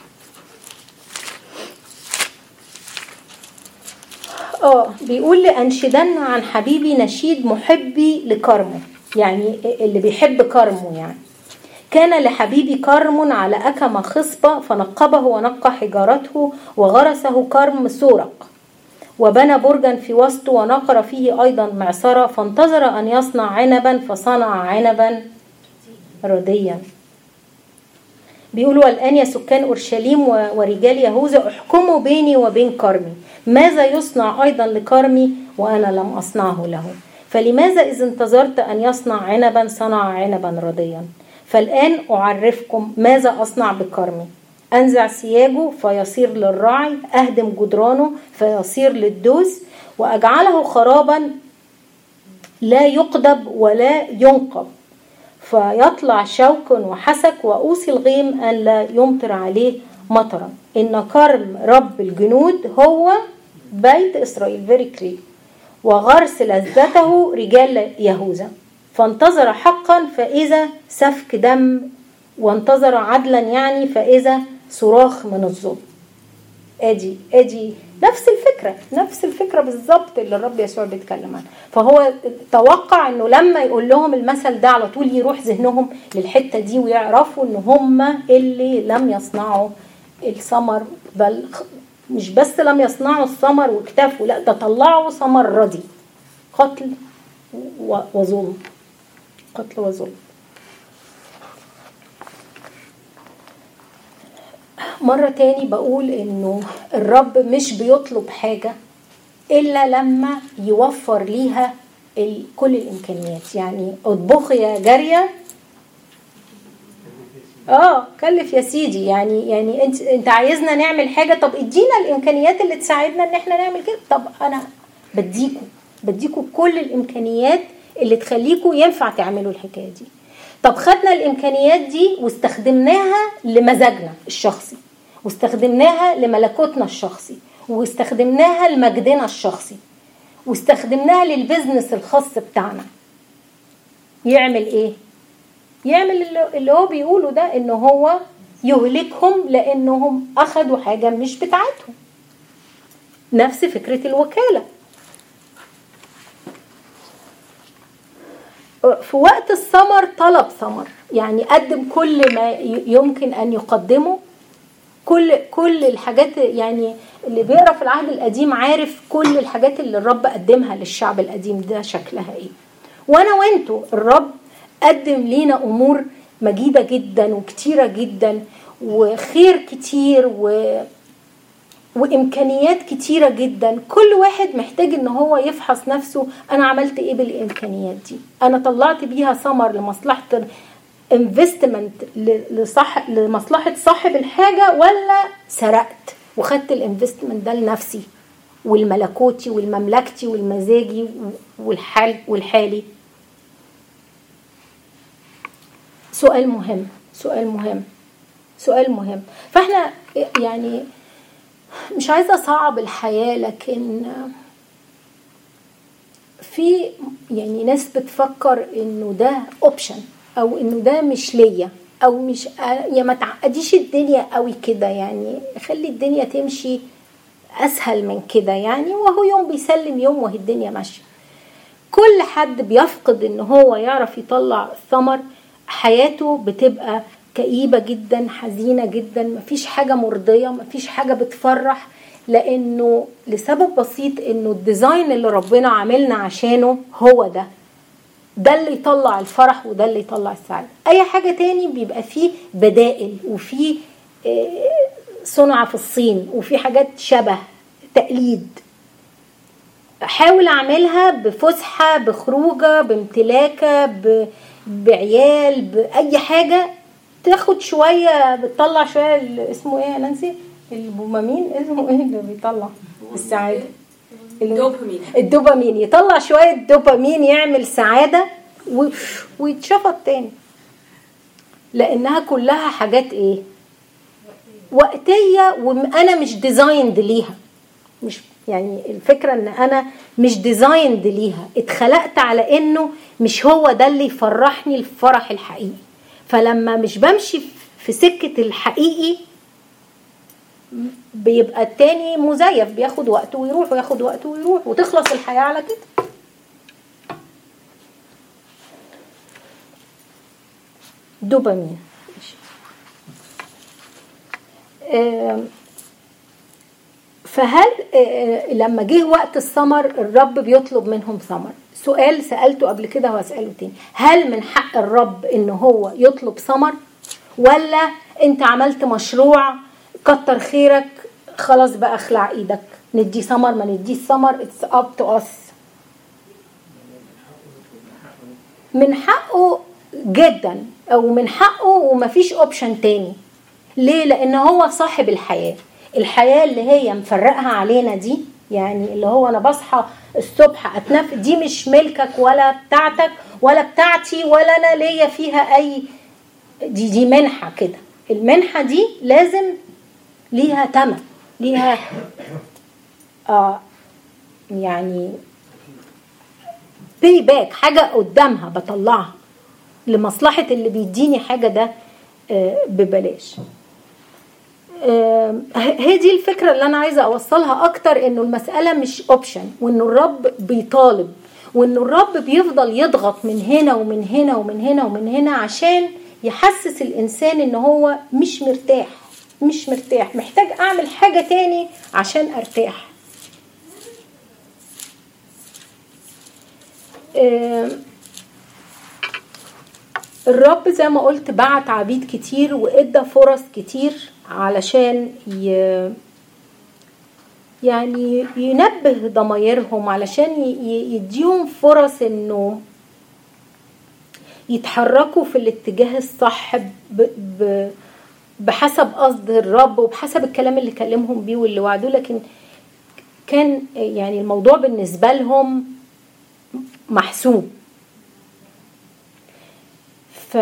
اه بيقول لأنشدن عن حبيبي نشيد محبي لكرمه، يعني اللي بيحب كرمه. يعني كان لحبيبي كرم على أكم خصبة، فنقبه ونقى حجارته وغرسه كرم سورق، وبنى برجا في وسطه ونقر فيه أيضا معصرة، فانتظر أن يصنع عنبا فصنع عنبا رديا. بيقولوا الآن يا سكان أورشليم ورجال يهوذا احكموا بيني وبين كرمي، ماذا يصنع أيضا لكرمي وأنا لم أصنعه له؟ فلماذا إذا انتظرت أن يصنع عنبا صنع عنبا رديا؟ فالآن أعرفكم ماذا أصنع بكرمي. أنزع سياجه فيصير للرعي، أهدم جدرانه فيصير للدوس، وأجعله خرابا لا يقدب ولا ينقب، فيطلع شوك وحسك، وأوصي الغيم أن لا يمطر عليه مطرا. إن كرم رب الجنود هو بيت إسرائيل، very clear. وغرس لذته رجال يهوذا. فانتظر حقا فإذا سفك دم، وانتظر عدلا يعني فإذا صراخ من الظلم. ادي ادي نفس الفكرة، نفس الفكرة بالظبط اللي الرب يسوع بيتكلم عنها. فهو توقع انه لما يقول لهم المثل ده على طول يروح ذهنهم للحتة دي، ويعرفوا ان هم اللي لم يصنعوا الثمر، بل مش بس لم يصنعوا الثمر واكتفوا، لا ده طلعوا ثمر ردي، قتل وظلم، قتل وظلم. مرة تاني بقول انه الرب مش بيطلب حاجة الا لما يوفر ليها كل الامكانيات. يعني اطبخي يا جارية، اه كلف يا سيدي، يعني يعني انت انت عايزنا نعمل حاجة، طب ادينا الامكانيات اللي تساعدنا ان احنا نعمل كده. طب انا بديكوا بديكوا كل الامكانيات اللي تخليكوا ينفع تعملوا الحكاية دي. طب خدنا الامكانيات دي واستخدمناها لمزاجنا الشخصي، واستخدمناها لملكوتنا الشخصي، واستخدمناها لمجدنا الشخصي، واستخدمناها للبزنس الخاص بتاعنا. يعمل ايه؟ يعمل اللي هو بيقوله ده، انه هو يهلكهم لانهم اخذوا حاجة مش بتاعتهم. نفس فكرة الوكالة. في وقت الثمر طلب ثمر، يعني قدم كل ما يمكن أن يقدمه، كل كل الحاجات. يعني اللي بيقرأ في العهد القديم عارف كل الحاجات اللي الرب قدمها للشعب القديم ده شكلها ايه. وانا وانتو الرب قدم لينا امور مجيدة جدا وكتيرة جدا، وخير كتير و وإمكانيات كتيرة جدا. كل واحد محتاج إن هو يفحص نفسه، أنا عملت إيه بالإمكانيات دي؟ أنا طلعت بيها ثمر لمصلحة انفستمنت لصح لمصلحة صاحب الحاجة، ولا سرقت وخدت الانفستمنت ده لنفسي والملكوتي والمملكتي والمزاجي والحال والحالي؟ سؤال مهم، سؤال مهم، سؤال مهم. فإحنا يعني مش عايزة أصعب الحياة، لكن في يعني ناس بتفكر إنه ده أوبشن، أو إنه ده مش ليا، أو مش يا ما تعقديش الدنيا قوي كده، يعني خلي الدنيا تمشي أسهل من كده، يعني وهو يوم بيسلم يوم وهي الدنيا ماشية. كل حد بيفقد إنه هو يعرف يطلع الثمر، حياته بتبقى كئيبة جدا، حزينة جدا، مفيش حاجة مرضية، مفيش حاجة بتفرح. لانه لسبب بسيط، انه الديزاين اللي ربنا عاملنا عشانه هو ده ده اللي يطلع الفرح وده اللي يطلع السعادة. اي حاجة تاني بيبقى فيه بدائل، وفيه صنع في الصين، وفي حاجات شبه تقليد. حاول اعملها بفسحة، بخروجة، بامتلاكة، بعيال، باي حاجة تاخد شوية، بتطلع شوية. اسمه ايه يا نانسي؟ الدوبامين، اسمه ايه اللي بيطلع السعادة؟ الدوبامين. الدوبامين يطلع شوية دوبامين، يعمل سعادة ويتشفط تاني، لانها كلها حاجات ايه؟ وقتية، وانا مش ديزايند ليها. مش يعني الفكرة ان انا مش ديزايند ليها، اتخلقت على انه مش هو ده اللي يفرحني الفرح الحقيقي. فلما مش بمشي في سكة الحقيقي بيبقى التاني مزيف، بياخد وقته ويروح وياخد وقته ويروح، وتخلص الحياة على كده. دوبامين. فهل لما جه وقت الثمر الرب بيطلب منهم ثمر؟ سؤال سألته قبل كده واسأله تاني، هل من حق الرب انه هو يطلب ثمر، ولا انت عملت مشروع كتر خيرك خلاص بقى اخلع ايدك، ندي ثمر ما نديش ثمر، it's up to us. من حقه جدا، او من حقه ومفيش اوبشن تاني. ليه؟ لان هو صاحب الحياة. الحياة اللي هي مفرقها علينا دي، يعني اللي هو انا بصحى الصبح اتنفس، دي مش ملكك ولا بتاعتك ولا بتاعتي ولا انا ليا فيها اي، دي دي منحة كده. المنحة دي لازم ليها تمن، ليها آه يعني باي باك، حاجة قدامها بطلعها لمصلحة اللي بيديني حاجة ده آه ببلاش. آه هي دي الفكرة اللي أنا عايزة أوصلها أكتر، إنه المسألة مش أوبشن، وإنه الرب بيطالب، وإنه الرب بيفضل يضغط من هنا ومن هنا ومن هنا ومن هنا عشان يحسس الإنسان إنه هو مش مرتاح، مش مرتاح، محتاج أعمل حاجة تاني عشان أرتاح. آه الرب زي ما قلت بعت عبيد كتير وإدى فرص كتير علشان ي... يعني ينبه ضمايرهم، علشان ي... يديهم فرص إنه يتحركوا في الاتجاه الصح ب... ب... بحسب قصد الرب وبحسب الكلام اللي كلمهم بيه واللي وعدوه. لكن كان يعني الموضوع بالنسبة لهم محسوب. ف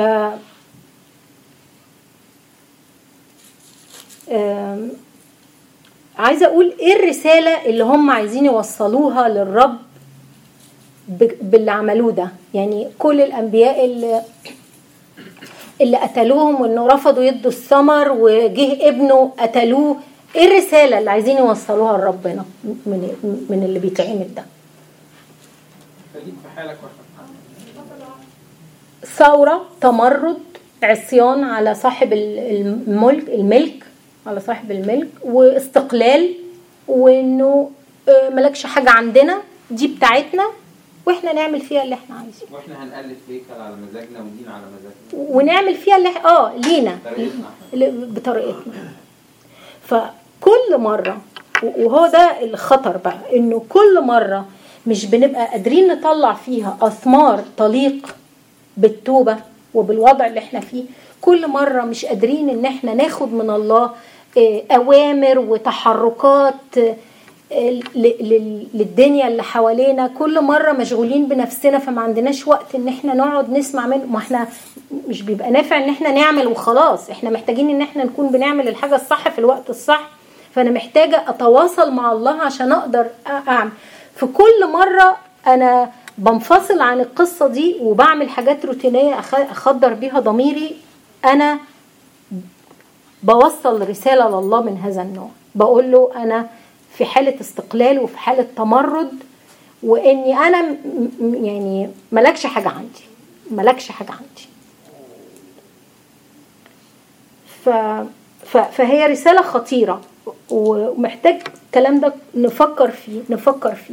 عايزة أقول إيه الرسالة اللي هم عايزين يوصلوها للرب باللي عملوه ده. يعني كل الأنبياء اللي اللي قتلوهم وإنه رفضوا يدوا الثمر وجه ابنه قتلوه، إيه الرسالة اللي عايزين يوصلوها لربنا من من اللي بيتعمل ده؟ خليك في حالك. ثورة، تمرد، عصيان على صاحب الملك الملك على صاحب الملك، واستقلال، وإنه ملكش حاجة عندنا، دي بتاعتنا واحنا نعمل فيها اللي احنا عايزينه، واحنا هنألف هيكل على مزاجنا ودين على مزاجنا ونعمل فيها اللي اه لينا بطريقتنا. فكل مرة، وهو ده الخطر بقى، انه كل مرة مش بنبقى قادرين نطلع فيها اثمار تليق بالتوبة وبالوضع اللي احنا فيه. كل مرة مش قادرين ان احنا ناخد من الله اوامر وتحركات للدنيا اللي حوالينا. كل مرة مشغولين بنفسنا، فما عندناش وقت ان احنا نقعد نسمع منه. ما احنا مش بيبقى نافع ان احنا نعمل وخلاص، احنا محتاجين ان احنا نكون بنعمل الحاجة الصح في الوقت الصح. فانا محتاجة اتواصل مع الله عشان اقدر اعمل. في كل مرة انا بنفصل عن القصة دي وبعمل حاجات روتينية اخدر بيها ضميري، انا بوصل رسالة لله من هذا النوع. بقول له انا في حالة استقلال وفي حالة تمرد، واني انا يعني ملكش حاجة عندي، ملكش حاجة عندي. ف... ف... فهي رسالة خطيرة، ومحتاج الكلام ده نفكر فيه نفكر فيه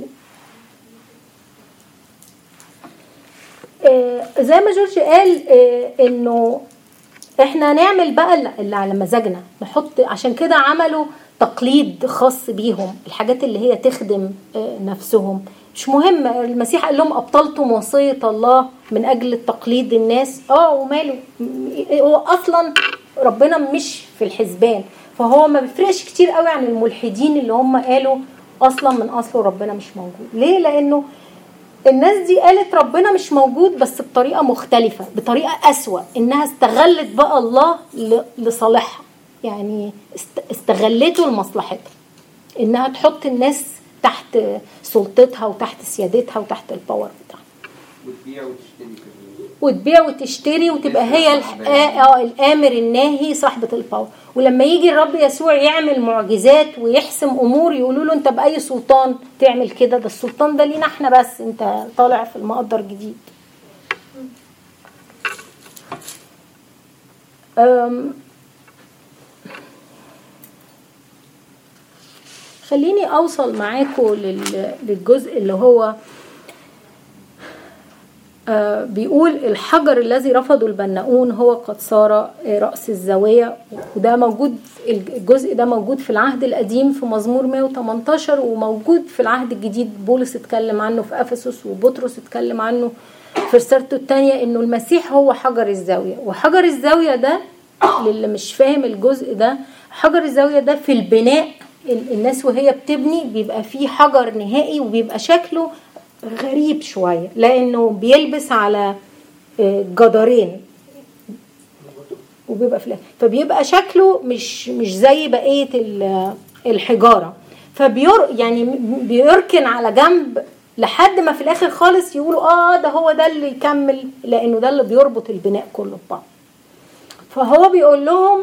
آه زي ما جورج قال آه انه احنا نعمل بقى اللي على مزاجنا، نحط عشان كده عملوا تقليد خاص بيهم، الحاجات اللي هي تخدم آه نفسهم مش مهم. المسيح قال لهم ابطلتم وصية الله من اجل تقليد الناس. اه وماله، هو اصلا ربنا مش في الحسبان، فهو ما بيفرقش كتير قوي عن الملحدين اللي هم قالوا اصلا من اصله ربنا مش موجود. ليه؟ لانه الناس دي قالت ربنا مش موجود بس بطريقة مختلفة، بطريقة أسوأ، إنها استغلت بقى الله لصالحها، يعني استغلته لمصلحتها، إنها تحط الناس تحت سلطتها وتحت سيادتها وتحت الباور بتاعها، وتبيع وتشتري وتبيع وتشتري وتبقى هي اه الآمر الناهي صاحبة الباور. ولما يجي الرب يسوع يعمل معجزات ويحسم أمور يقولوا له أنت بأي سلطان تعمل كده؟ ده السلطان ده لينا احنا بس، أنت طالع في المقدر جديد. خليني أوصل معاكم للجزء اللي هو آه بيقول الحجر الذي رفضه البناؤون هو قد صار رأس الزاوية. وده موجود، الجزء ده موجود في العهد القديم في مزمور مئة وثمانية عشر، وموجود في العهد الجديد بولس اتكلم عنه في أفسس، وبطرس اتكلم عنه في رسالته الثانية، انه المسيح هو حجر الزاوية. وحجر الزاوية ده للي مش فاهم الجزء ده، حجر الزاوية ده في البناء الناس وهي بتبني بيبقى فيه حجر نهائي، وبيبقى شكله غريب شوية لأنه بيلبس على جدارين وبيبقى في فبيبقى شكله مش مش زي بقية الحجارة، فبير يعني بيركن على جنب لحد ما في الآخر خالص يقولوا آه ده هو ده اللي يكمل، لأنه ده اللي بيربط البناء كله ببعض. فهو بيقول لهم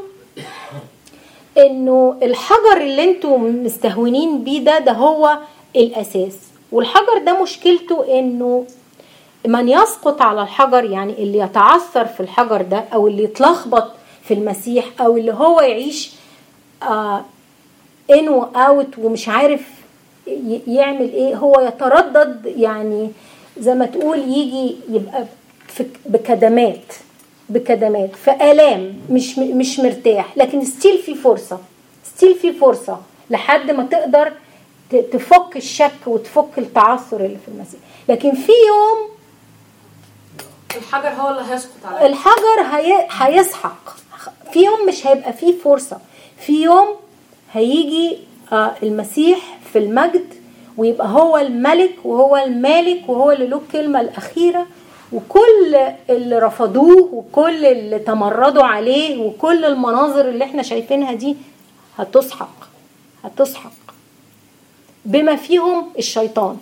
إنه الحجر اللي انتم مستهونين بيه ده ده هو الأساس. والحجر ده مشكلته انه من يسقط على الحجر، يعني اللي يتعثر في الحجر ده او اللي يتلخبط في المسيح او اللي هو يعيش آه ان واوت ومش عارف يعمل ايه، هو يتردد، يعني زي ما تقول يجي يبقى بكدمات بكدمات فآلام، مش مش مرتاح، لكن ستيل في فرصة ستيل في فرصة لحد ما تقدر تفك الشك وتفك التعثر اللي في المسيح. لكن في يوم الحجر هو اللي هيسقط عليه، الحجر هي... هيسحق. في يوم مش هيبقى فيه فرصة، في يوم هيجي آه المسيح في المجد ويبقى هو الملك وهو المالك وهو اللي له الكلمة الأخيرة، وكل اللي رفضوه وكل اللي تمردوا عليه وكل المناظر اللي احنا شايفينها دي هتسحق هتسحق بما فيهم الشيطان.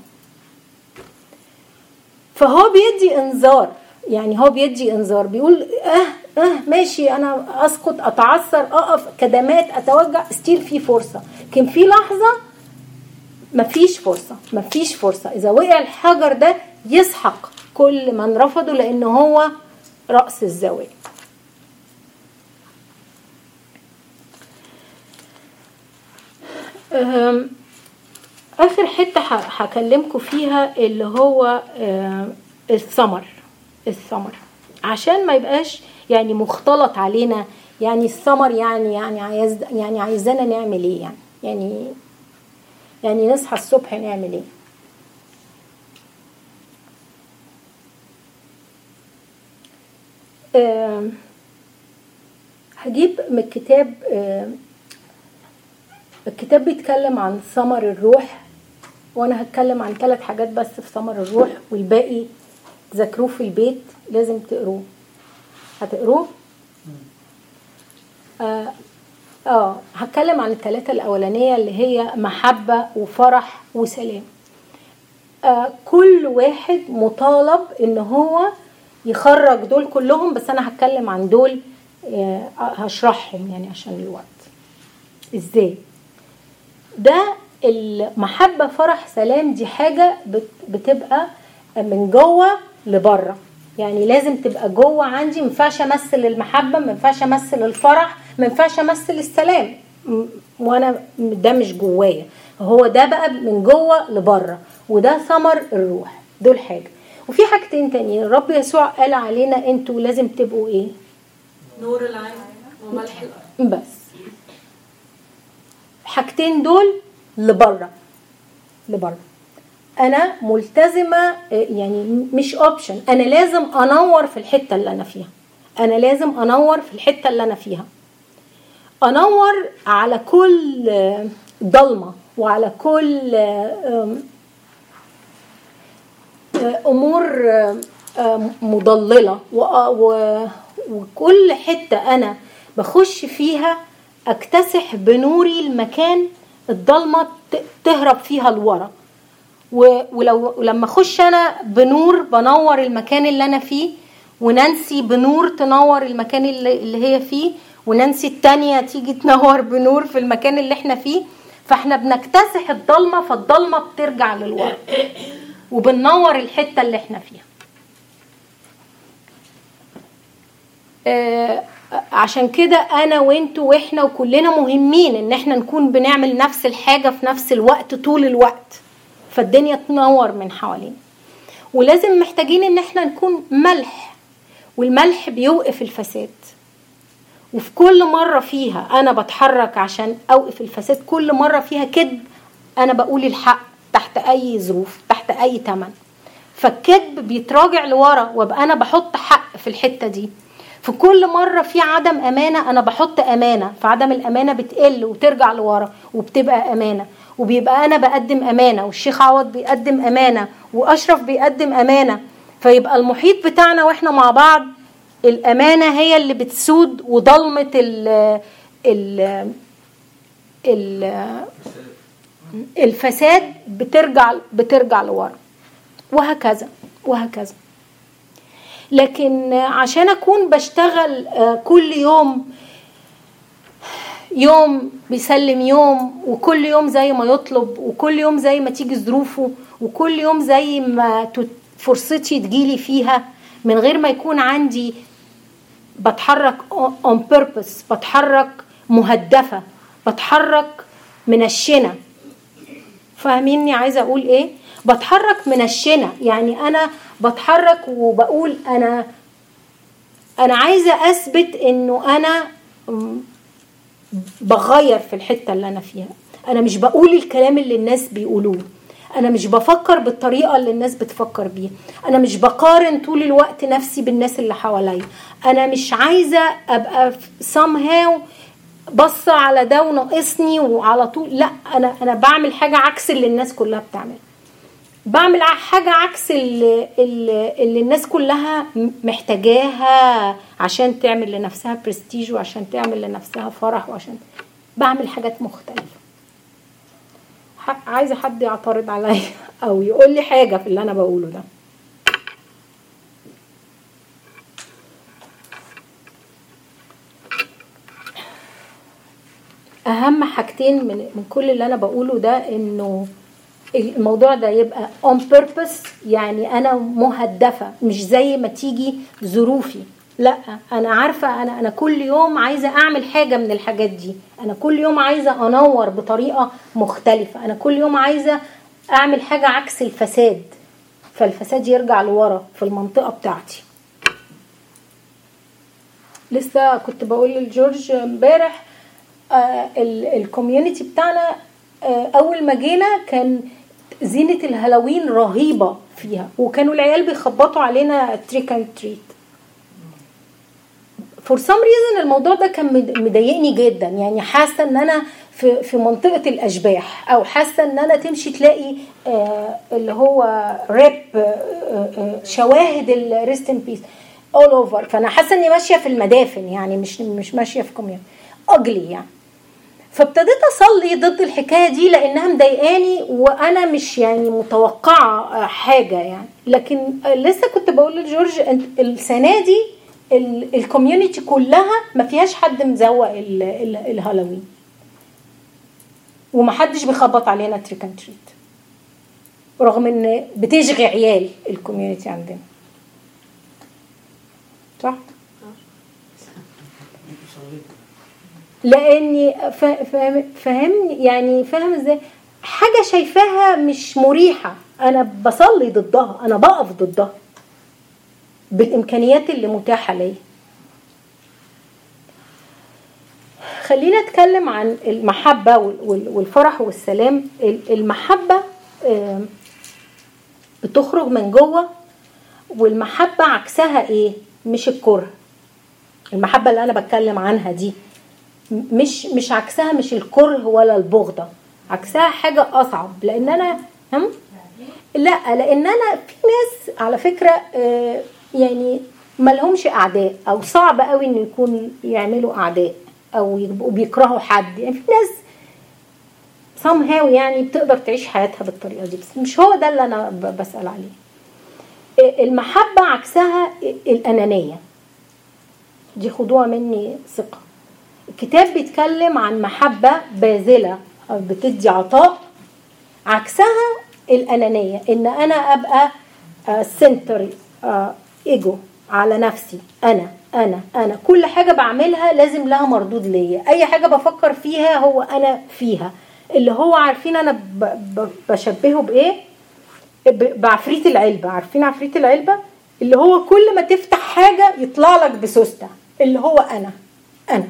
فهو بيدي انذار، يعني هو بيدي انذار بيقول اه اه ماشي انا اسقط اتعثر اقف كدمات اتوجع، ستيل في فرصة. لكن في لحظة مفيش فرصة مفيش فرصة اذا وقع الحجر ده يسحق كل من رفضه، لانه هو رأس الزاوية. آخر حتة هكلمكم فيها اللي هو الثمر الثمر عشان ما يبقاش يعني مختلط علينا، يعني الثمر يعني يعني عايز يعني عايزانا نعمل ايه، يعني يعني يعني نصحى الصبح نعمل ايه. أه هجيب من الكتاب، أه الكتاب بيتكلم عن ثمر الروح، وانا هتكلم عن ثلاث حاجات بس في ثمر الروح، والباقي ذاكروه في البيت لازم تقروه. هتقروه؟ آه, اه هتكلم عن الثلاثة الاولانية اللي هي محبة وفرح وسلام. آه كل واحد مطالب ان هو يخرج دول كلهم، بس انا هتكلم عن دول آه هشرحهم يعني عشان الوقت. ازاي ده المحبة فرح سلام؟ دي حاجة بتبقى من جوه لبره، يعني لازم تبقى جوه عندي. ما ينفعش امثل المحبة، ما ينفعش امثل الفرح، ما ينفعش امثل السلام، وانا ده مش جوايا، هو ده بقى من جوه لبره، وده ثمر الروح. دول حاجه. وفي حاجتين تانيين الرب يسوع قال علينا انتوا لازم تبقوا ايه؟ نور العين وملح الارض. بس حاجتين دول لبره لبره. انا ملتزمه يعني مش اوبشن، انا لازم انور في الحته اللي انا فيها، انا لازم انور في الحته اللي انا فيها، انور على كل ضلمه وعلى كل امور مضلله، وكل حته انا بخش فيها اكتسح بنوري المكان الضلمه تهرب فيها لورا. ولو لما اخش انا بنور بنور المكان اللي انا فيه، ونانسي بنور تنور المكان اللي هي فيه، ونانسي التانية تيجي تنور بنور في المكان اللي احنا فيه، فاحنا بنكتسح الضلمه، فالضلمه بترجع للورا وبننور الحته اللي احنا فيها. آه عشان كده انا وانتوا واحنا وكلنا مهمين ان احنا نكون بنعمل نفس الحاجه في نفس الوقت طول الوقت، فالدنيا تنور من حوالينا. ولازم محتاجين ان احنا نكون ملح، والملح بيوقف الفساد. وفي كل مرة فيها انا بتحرك عشان اوقف الفساد، كل مرة فيها كذب انا بقول الحق تحت اي ظروف، تحت اي تمن، فالكذب بيتراجع لورا وابقى انا بحط حق في الحتة دي. في كل مرة في عدم امانة انا بحط امانة، فعدم الامانة بتقل وترجع لورا وبتبقى امانة، وبيبقى انا بقدم امانه، والشيخ عوض بيقدم امانه، واشرف بيقدم امانه، فيبقى المحيط بتاعنا واحنا مع بعض الامانه هي اللي بتسود، وضلمه ال ال ال الفساد بترجع بترجع لورا، وهكذا وهكذا. لكن عشان اكون بشتغل كل يوم يوم بيسلم يوم، وكل يوم زي ما يطلب، وكل يوم زي ما تيجي ظروفه، وكل يوم زي ما فرصتي تجيلي فيها، من غير ما يكون عندي بتحرك on purpose، بتحرك مهدفة، بتحرك من الشنة. فاهميني عايزة أقول إيه؟ بتحرك من الشنة، يعني أنا بتحرك وبقول أنا أنا عايزة أثبت إنه أنا بغير في الحتة اللي أنا فيها. أنا مش بقول الكلام اللي الناس بيقولوه، أنا مش بفكر بالطريقة اللي الناس بتفكر بيها، أنا مش بقارن طول الوقت نفسي بالناس اللي حواليا، أنا مش عايزة أبقى somehow بص على ده وناقصني وعلى طول، لا، أنا أنا بعمل حاجة عكس اللي الناس كلها بتعمل، بعمل حاجة عكس اللي, اللي الناس كلها محتاجاها عشان تعمل لنفسها برستيج، وعشان تعمل لنفسها فرح، وعشان بعمل حاجات مختلفة. عايزة حد يعترض عليا أو يقول لي حاجة في اللي أنا بقوله ده. أهم حاجتين من, من كل اللي أنا بقوله ده إنه الموضوع ده يبقى on purpose، يعني أنا مهدفة، مش زي ما تيجي ظروفي، لا، أنا عارفة أنا أنا كل يوم عايزة أعمل حاجة من الحاجات دي، أنا كل يوم عايزة أنور بطريقة مختلفة، أنا كل يوم عايزة أعمل حاجة عكس الفساد، فالفساد يرجع لورا في المنطقة بتاعتي. لسه كنت بقول لجورج امبارح آه الكوميونتي بتاعنا آه أول ما جينا كان زينة الهالوين رهيبة فيها، وكانوا العيال بيخبطوا علينا تريك اند تريت. for some reason الموضوع ده كان مضايقني جدا، يعني حاسة ان انا في في منطقة الاشباح، او حاسة ان انا تمشي تلاقي آه اللي هو ريب آه آه شواهد الريست ان بيس all over، فانا حاسة اني ماشية في المدافن، يعني مش مش ماشية في كوميون اجلي يعني. فابتديت اصلي ضد الحكايه دي لانها مضايقاني، وانا مش يعني متوقعه حاجه يعني. لكن لسه كنت بقول لجورج السنه دي الكوميونتي كلها ما فيهاش حد مزوق الهالوين، ومحدش بيخبط علينا تريك اند تريت، رغم ان بتشغي عيال الكوميونتي عندنا، صح؟ لاني فاهمني يعني فاهم ازاي حاجه شايفاها مش مريحه انا بصلي ضدها، انا بقف ضدها بالامكانيات اللي متاحه لي. خلينا نتكلم عن المحبه والفرح والسلام. المحبه بتخرج من جوه، والمحبه عكسها ايه؟ مش الكره. المحبه اللي انا بتكلم عنها دي مش مش عكسها مش الكره ولا البغضه، عكسها حاجه اصعب. لان انا هم لا لان انا في ناس على فكره يعني ما لهمش اعداء، او صعب قوي ان يكون يعملوا اعداء او يبقوا بيكرهوا حد. يعني في ناس somehow يعني بتقدر تعيش حياتها بالطريقه دي، بس مش هو ده اللي انا بسأل عليه. المحبه عكسها الانانيه، دي خدوها مني ثقه. الكتاب بيتكلم عن محبه باذله بتدي عطاء، عكسها الانانيه ان انا ابقى سنتر ايجو على نفسي. انا انا انا كل حاجه بعملها لازم لها مردود ليا، اي حاجه بفكر فيها هو انا فيها. اللي هو عارفين انا بشبهه بايه؟ بعفريت العلبه. عارفين عفريت العلبه اللي هو كل ما تفتح حاجه يطلع لك بسوسته، اللي هو انا انا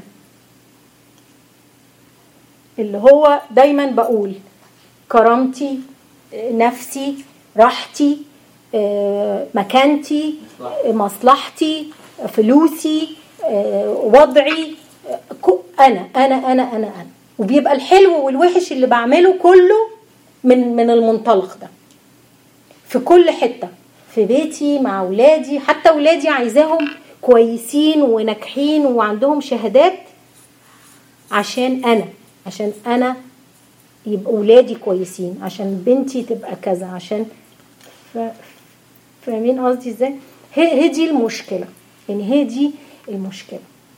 اللي هو دايما بقول كرامتي، نفسي، راحتي، مكانتي، مصلحتي، فلوسي، وضعي، انا انا انا انا انا وبيبقى الحلو والوحش اللي بعمله كله من من المنطلق ده في كل حته، في بيتي مع اولادي. حتى اولادي عايزاهم كويسين وناجحين وعندهم شهادات عشان انا عشان انا يبقى اولادي كويسين، عشان بنتي تبقى كذا، عشان ف... فاهمين قصدي ازاي؟ هي هي دي المشكله، يعني هي دي المشكله.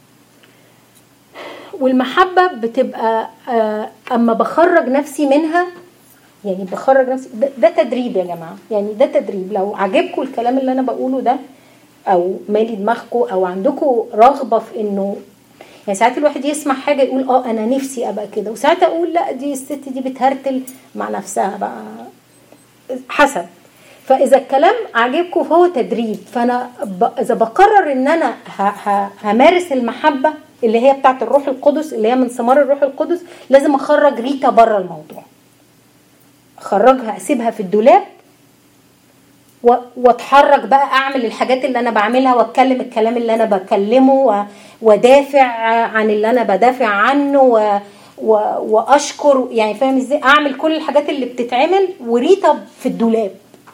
والمحبه بتبقى آه اما بخرج نفسي منها، يعني بخرج نفسي ده, ده تدريب يا جماعه، يعني ده تدريب. لو عجبكم الكلام اللي انا بقوله ده او مالي دماغكم او عندكم رغبه في انه يعني ساعات الواحد يسمع حاجه يقول اه انا نفسي ابقى كده، وساعات اقول لا دي الست دي بتهرتل مع نفسها بقى، حسب. فاذا الكلام عجبكم فهو تدريب. فانا ب... اذا بقرر ان انا ه... ه... همارس المحبه اللي هي بتاعه الروح القدس، اللي هي من ثمار الروح القدس، لازم اخرج ريتا بره الموضوع، اخرجها، اسيبها في الدولاب و... واتحرك بقى، اعمل الحاجات اللي انا بعملها، واتكلم الكلام اللي انا بكلمه، و... ودافع عن اللي انا بدافع عنه، و... و... واشكر، يعني فاهم ازاي؟ اعمل كل الحاجات اللي بتتعمل وريتا في الدولاب،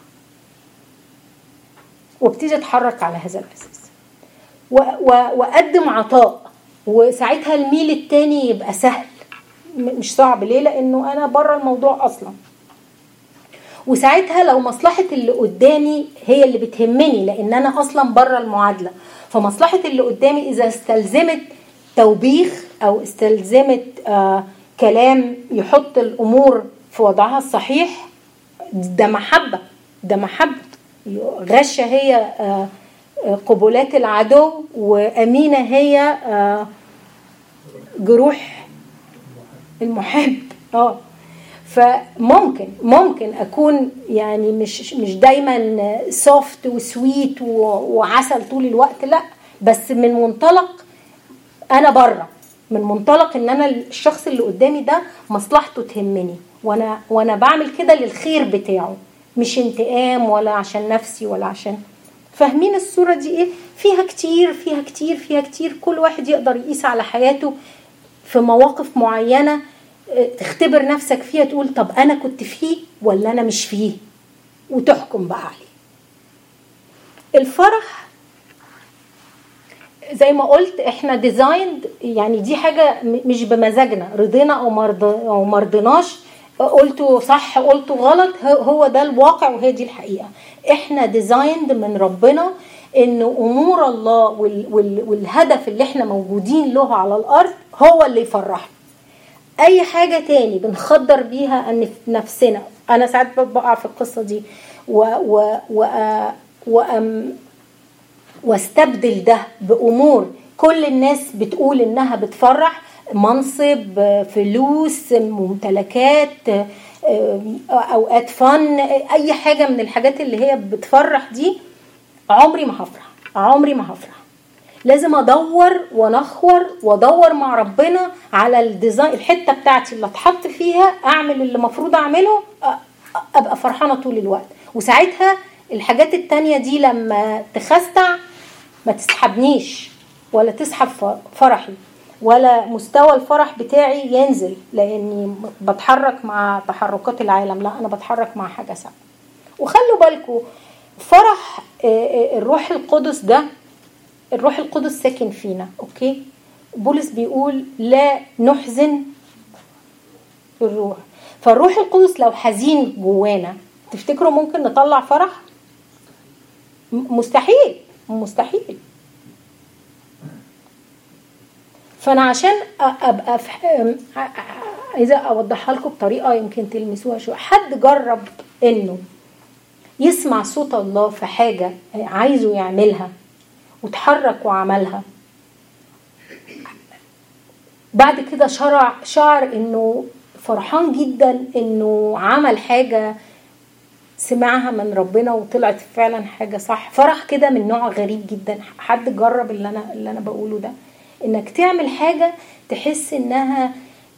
وابتدي اتحرك على هذا الاساس، و... و... واقدم عطاء. وساعتها الميل التاني يبقى سهل، مش صعب. ليه؟ لانه انا بره الموضوع اصلا. وساعتها لو مصلحه اللي قدامي هي اللي بتهمني، لان انا اصلا بره المعادله، فمصلحه اللي قدامي اذا استلزمت توبيخ او استلزمت آه كلام يحط الامور في وضعها الصحيح، ده محبه، ده محبه. غشه هي آه قبولات العدو، وامينه هي آه جروح المحب. اه فممكن ممكن اكون يعني مش مش دايما سوفت وسويت وعسل طول الوقت، لا، بس من منطلق انا بره، من منطلق ان انا الشخص اللي قدامي ده مصلحته تهمني، وانا وانا بعمل كده للخير بتاعه، مش انتقام ولا عشان نفسي ولا عشان. فاهمين الصورة دي ايه؟ فيها كتير فيها كتير فيها كتير كل واحد يقدر يقيس على حياته في مواقف معينة، تختبر نفسك فيها، تقول طب انا كنت فيه ولا انا مش فيه، وتحكم بقى عليه. الفرح زي ما قلت احنا ديزايند، يعني دي حاجة مش بمزاجنا، رضينا او مرضناش، قلتوا صح قلتوا غلط، هو ده الواقع وهي دي الحقيقة. احنا ديزايند من ربنا ان امور الله والهدف اللي احنا موجودين له على الارض هو اللي يفرحنا. اي حاجة تاني بنخدر بيها ان نفسنا، انا ساعات بقع في القصة دي و و و وأم واستبدل ده بامور كل الناس بتقول انها بتفرح، منصب، فلوس، ممتلكات، اوقات فن، اي حاجه من الحاجات اللي هي بتفرح دي، عمري ما هفرح، عمري ما هفرح. لازم ادور ونخور وادور مع ربنا على الديزاين، الحته بتاعتي اللي اتحط فيها، اعمل اللي المفروض اعمله، ابقى فرحانه طول الوقت. وساعتها الحاجات التانية دي لما تخستع ما تسحبنيش ولا تسحب فرحي، ولا مستوى الفرح بتاعي ينزل، لاني بتحرك مع تحركات العالم، لا انا بتحرك مع حاجه ثابته. وخلوا بالكم فرح الروح القدس ده، الروح القدس ساكن فينا، اوكي؟ بولس بيقول لا نحزن الروح. فالروح القدس لو حزين جوانا تفتكروا ممكن نطلع فرح؟ مستحيل، مستحيل. فانا عشان ابقى عايزه اوضحها لكم بطريقه يمكن تلمسوها شويه. حد جرب انه يسمع صوت الله في حاجه عايزه يعملها وتحرك وعملها، بعد كده شرع شعر انه فرحان جدا انه عمل حاجه سمعها من ربنا وطلعت فعلا حاجه صح؟ فرح كده من نوع غريب جدا. حد جرب اللي انا اللي انا بقوله ده؟ انك تعمل حاجه تحس انها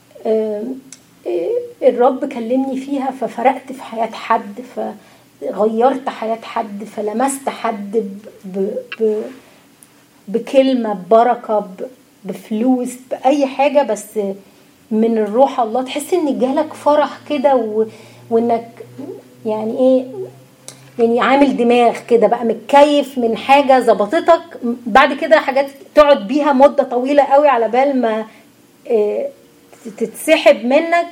الرب كلمني فيها ففرقت في حياه حد، فغيرت حياه حد، فلمست حد ب ب بكلمه، ببركه، بفلوس، باي حاجه، بس من الروح الله. تحس ان جالك فرح كده، وانك يعني ايه، يعني عامل دماغ كده بقى، متكيف من حاجه زبطتك. بعد كده حاجات تقعد بيها مده طويله قوي على بال ما تتسحب منك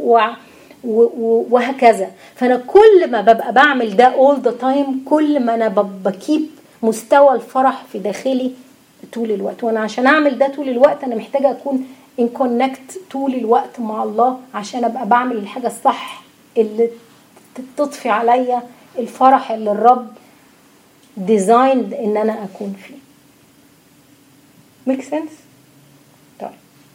وهكذا. فانا كل ما ببقى بعمل ده all the time، كل ما انا بكيب مستوى الفرح في داخلي طول الوقت. وانا عشان اعمل ده طول الوقت انا محتاجه اكون in connect طول الوقت مع الله، عشان ابقى بعمل الحاجه الصح اللي تطفي عليا الفرح اللي الرب ديزايند ان انا اكون فيه. make sense؟ طيب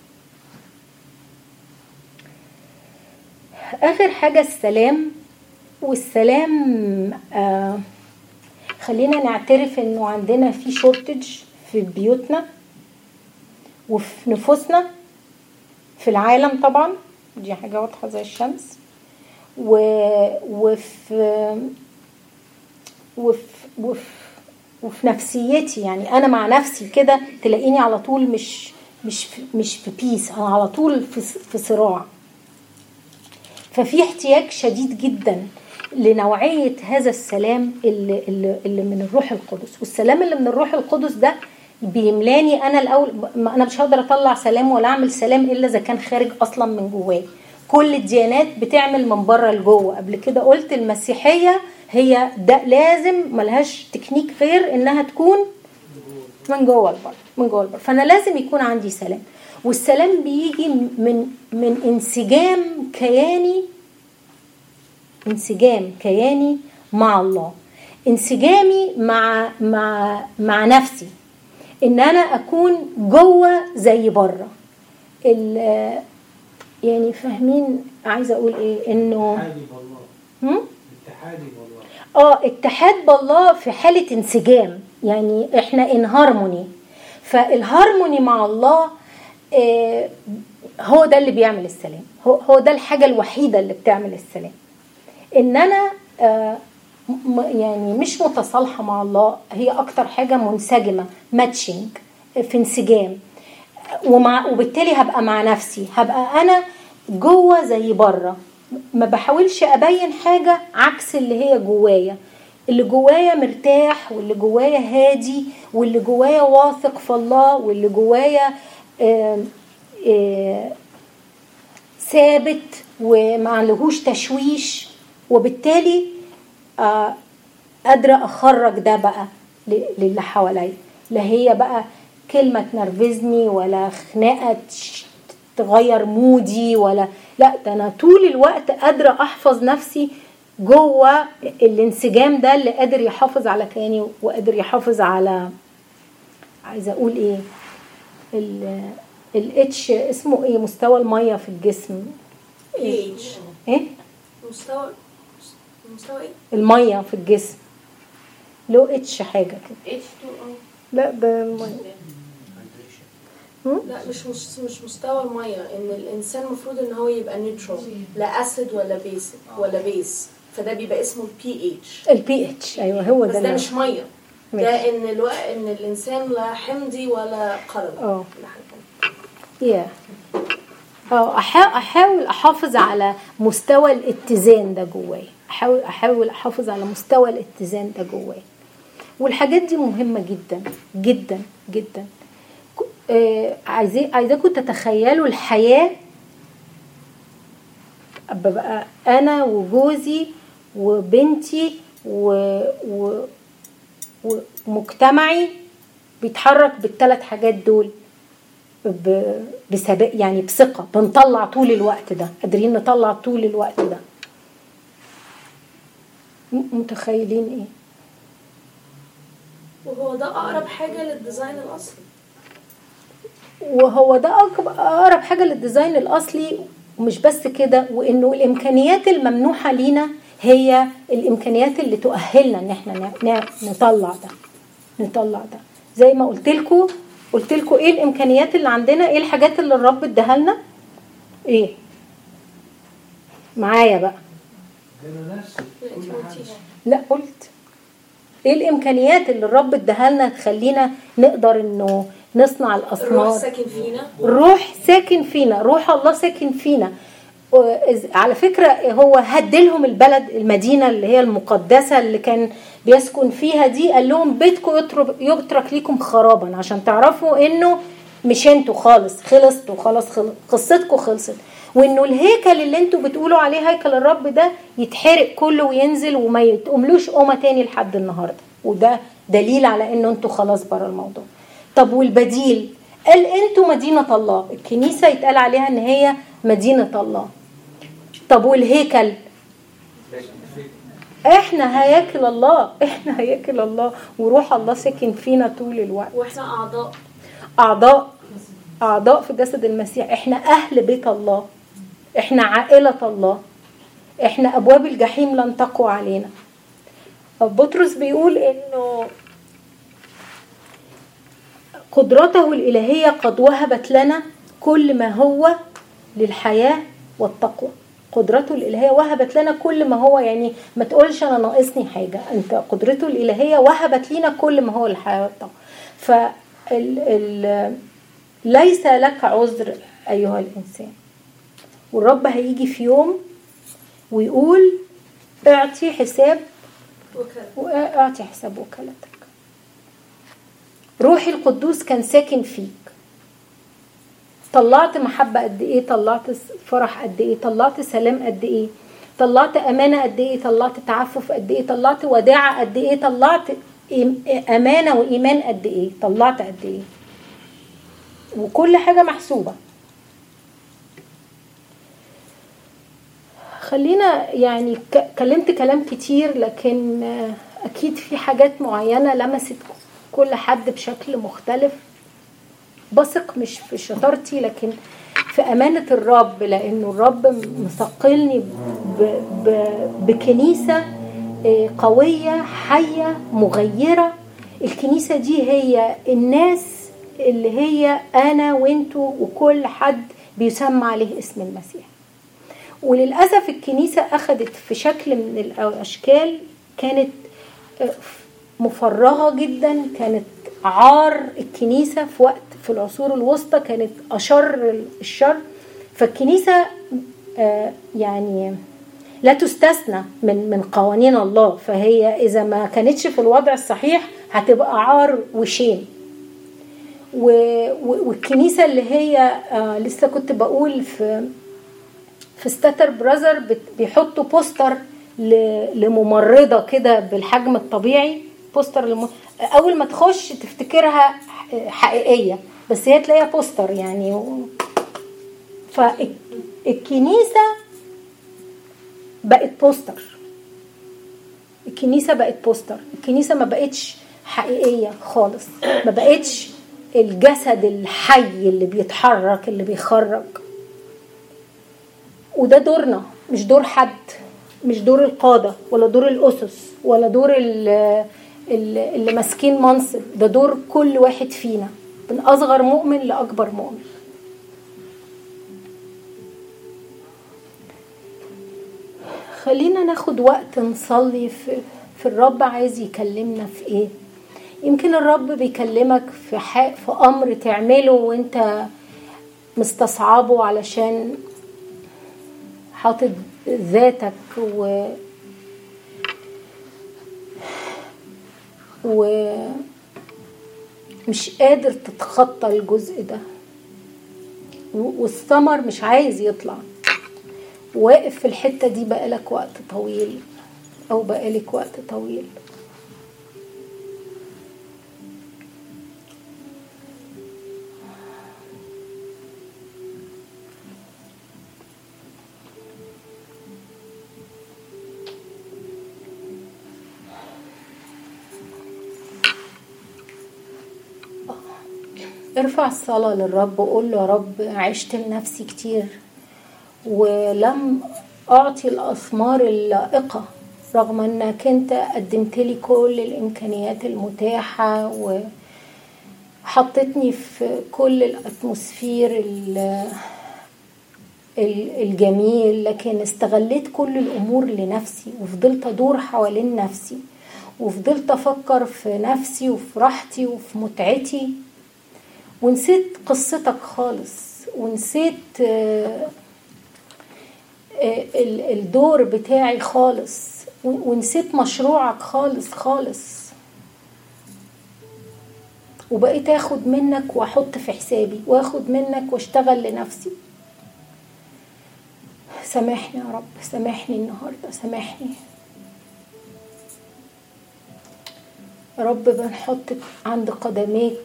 اخر حاجه السلام. والسلام آه خلينا نعترف انه عندنا في شورتج في بيوتنا وفي نفوسنا في العالم، طبعا دي حاجه واضحه زي الشمس. و وفي وفي وفي وفي نفسيتي، يعني انا مع نفسي كده تلاقيني على طول مش مش في مش في بيس، انا على طول في في صراع. ففي احتياج شديد جدا لنوعيه هذا السلام اللي اللي, اللي من الروح القدس. والسلام اللي من الروح القدس ده بيملاني انا الاول. انا مش هقدر اطلع سلام ولا اعمل سلام الا اذا كان خارج اصلا من جواي. كل الديانات بتعمل من بره لجوه. قبل كده قلت المسيحيه هي ده لازم ملهاش تكنيك غير انها تكون من جوه البر، من جوه البر. فانا لازم يكون عندي سلام. والسلام بيجي من من انسجام كياني، انسجام كياني مع الله، انسجامي مع مع مع نفسي، ان انا اكون جوه زي بره. يعني فاهمين عايزه اقول ايه؟ انه اتحادي بالله. هم؟ اتحادي بالله. اه اتحاد بالله في حاله انسجام، يعني احنا ان هارموني. فالهارموني مع الله آه هو ده اللي بيعمل السلام. هو هو ده الحاجه الوحيده اللي بتعمل السلام. ان انا آه يعني مش متصالحه مع الله، هي اكتر حاجه منسجمه، ماتشنج، في انسجام. ومع وبالتالي هبقى مع نفسي، هبقى انا جوه زي بره، ما بحاولش ابين حاجه عكس اللي هي جوايا. اللي جوايا مرتاح، واللي جوايا هادي، واللي جوايا واثق في الله، واللي جوايا آآ آآ ثابت وما لهوش تشويش. وبالتالي قادره اخرج ده بقى للي حواليا. لا هي بقى كلمة تنرفزني، ولا خناقة تغير مودي، ولا لا، ده أنا طول الوقت قادرة أحفظ نفسي جوه الانسجام ده اللي قادر يحافظ على كياني، وقادر يحافظ على، عايزة أقول إيه، الاتش اسمه ايه؟ مستوى الميه في الجسم. بي اتش. ايه مستوى مستوى ايه؟ الميه في الجسم له اتش حاجه كده. اتش تو او. لا ده الميه. لا مش مش مش مستوى الميه، ان الانسان المفروض ان هو يبقى نيوترال، لا اسيد ولا بيس ولا بيس، فده بيبقى اسمه البي اتش. البي اتش ايوه هو بس ده. ده مش ميه، ماشي. ده ان الو... ان الانسان لا حمضي ولا قلوي. اه يا اه احاول احافظ على مستوى الاتزان ده جواي، احاول احاول احافظ على مستوى الاتزان ده جواي. والحاجات دي مهمه جدا جدا جدا. آه عايزين عايزاكم تتخيلوا الحياه ببقى انا وجوزي وبنتي و... و... ومجتمعي بيتحرك بالثلاث حاجات دول بسبق، يعني بثقة، بنطلع طول الوقت ده، قادرين نطلع طول الوقت ده. متخيلين ايه؟ وهو ده اقرب حاجة للديزاين الاصلي. وهو ده اقرب حاجة للديزاين الاصلي. ومش بس كده، وانه الامكانيات الممنوحة لينا هي الامكانيات اللي تؤهلنا ان احنا نطلع ده نطلع ده زي ما قلت لكم قلت لكم ايه الامكانيات اللي عندنا، ايه الحاجات اللي الرب اداها لنا، ايه معايا بقى؟ لا قلت ايه الامكانيات اللي الرب اداها لنا تخلينا نقدر انه نصنع الاثمار. الروح ساكن فينا. الروح ساكن فينا، روح الله ساكن فينا. على فكرة هو هدلهم البلد، المدينة اللي هي المقدسة اللي كان بيسكن فيها دي، قال لهم بيتكم يترك ليكم خرابا، عشان تعرفوا انه مش انتوا خالص، خلصتوا خلاص، خلص قصتكم خلصت، وانه الهيكل اللي انتوا بتقولوا عليه هيكل الرب ده يتحرق كله وينزل وما يتقوملوش قومة تاني لحد النهاردة. وده دليل على انه انتوا خلاص برا الموضوع. طب والبديل؟ قال انتوا مدينة الله، الكنيسة يتقال عليها ان هي مدينة الله. طب والهيكل؟ احنا هياكل الله، احنا هياكل الله، وروح الله ساكن فينا طول الوقت. واحنا اعضاء اعضاء اعضاء في جسد المسيح. احنا اهل بيت الله، احنا عائلة الله، احنا ابواب الجحيم لن تقوى علينا. بطرس بيقول انه قدرته الالهية قد وهبت لنا كل ما هو للحياة والتقوى. قدرته الإلهية وهبت لنا كل ما هو، يعني ما تقولش أنا ناقصني حاجة، أنت قدرته الإلهية وهبت لنا كل ما هو الحياة والتقوى. فال ال ليس لك عذر أيها الإنسان. والرب هيجي في يوم ويقول اعطي حساب واعطي حساب وكالتك. روحي القدوس كان ساكن فيك، طلعت محبة قد ايه، طلعت فرح قد ايه، طلعت سلام قد ايه، طلعت امانة قد ايه، طلعت تعفف قد ايه، طلعت وداعة قد ايه، طلعت امانة وايمان قد ايه، طلعت قد ايه. وكل حاجة محسوبة. خلينا يعني كلمت كلام كتير، لكن اكيد في حاجات معينة لمست كل حد بشكل مختلف. بثق مش في شطارتي لكن في أمانة الرب، لأنه الرب مثقلني بكنيسة قوية حية مغيرة. الكنيسة دي هي الناس اللي هي أنا وانتو وكل حد بيسمى عليه اسم المسيح. وللأسف الكنيسة أخذت في شكل من الأشكال كانت مفرغة جدا، كانت عار الكنيسة في وقت في العصور الوسطى، كانت أشر الشر. فالكنيسة يعني لا تستثنى من من قوانين الله، فهي إذا ما كانتش في الوضع الصحيح هتبقى عار وشين. والكنيسة اللي هي لسه كنت بقول في في ستاتر براذر بيحطوا بوستر لممرضة كده بالحجم الطبيعي، بوستر لم... أول ما تخش تفتكرها حقيقية بس هي تلاقيها بوستر يعني. فالكنيسة بقت بوستر، الكنيسة بقت بوستر، الكنيسة ما بقتش حقيقية خالص، ما بقتش الجسد الحي اللي بيتحرك اللي بيخرج. وده دورنا، مش دور حد، مش دور القادة ولا دور الأسس ولا دور اللي ماسكين منصب، ده دور كل واحد فينا من أصغر مؤمن لأكبر مؤمن. خلينا ناخد وقت نصلي في, في الرب عايز يكلمنا في ايه. يمكن الرب بيكلمك في حق في أمر تعمله وانت مستصعبه علشان حاطط ذاتك و ومش قادر تتخطى الجزء ده، والثمر مش عايز يطلع، واقف في الحتة دي بقالك وقت طويل أو بقالك وقت طويل. ارفع الصلاة للرب وقول له يا رب عشت لنفسي كتير ولم أعطي الأثمار اللائقة رغم أنك أنت قدمت لي كل الإمكانيات المتاحة وحطتني في كل الأتموسفير الجميل، لكن استغلت كل الأمور لنفسي وفضلت أدور حوالين نفسي وفضلت أفكر في نفسي وفي راحتي وفي متعتي ونسيت قصتك خالص، ونسيت الدور بتاعي خالص، ونسيت مشروعك خالص خالص، وبقيت اخد منك واحط في حسابي واخد منك واشتغل لنفسي. سامحني يا رب، سامحني النهاردة، سامحني يا رب. بنحط عند قدميك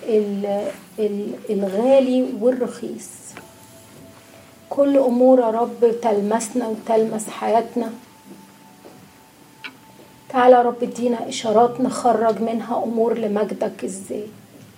الغالي والرخيص، كل أمور يا رب تلمسنا وتلمس حياتنا. تعالى يا رب ادينا إشارات نخرج منها أمور لمجدك ازاي.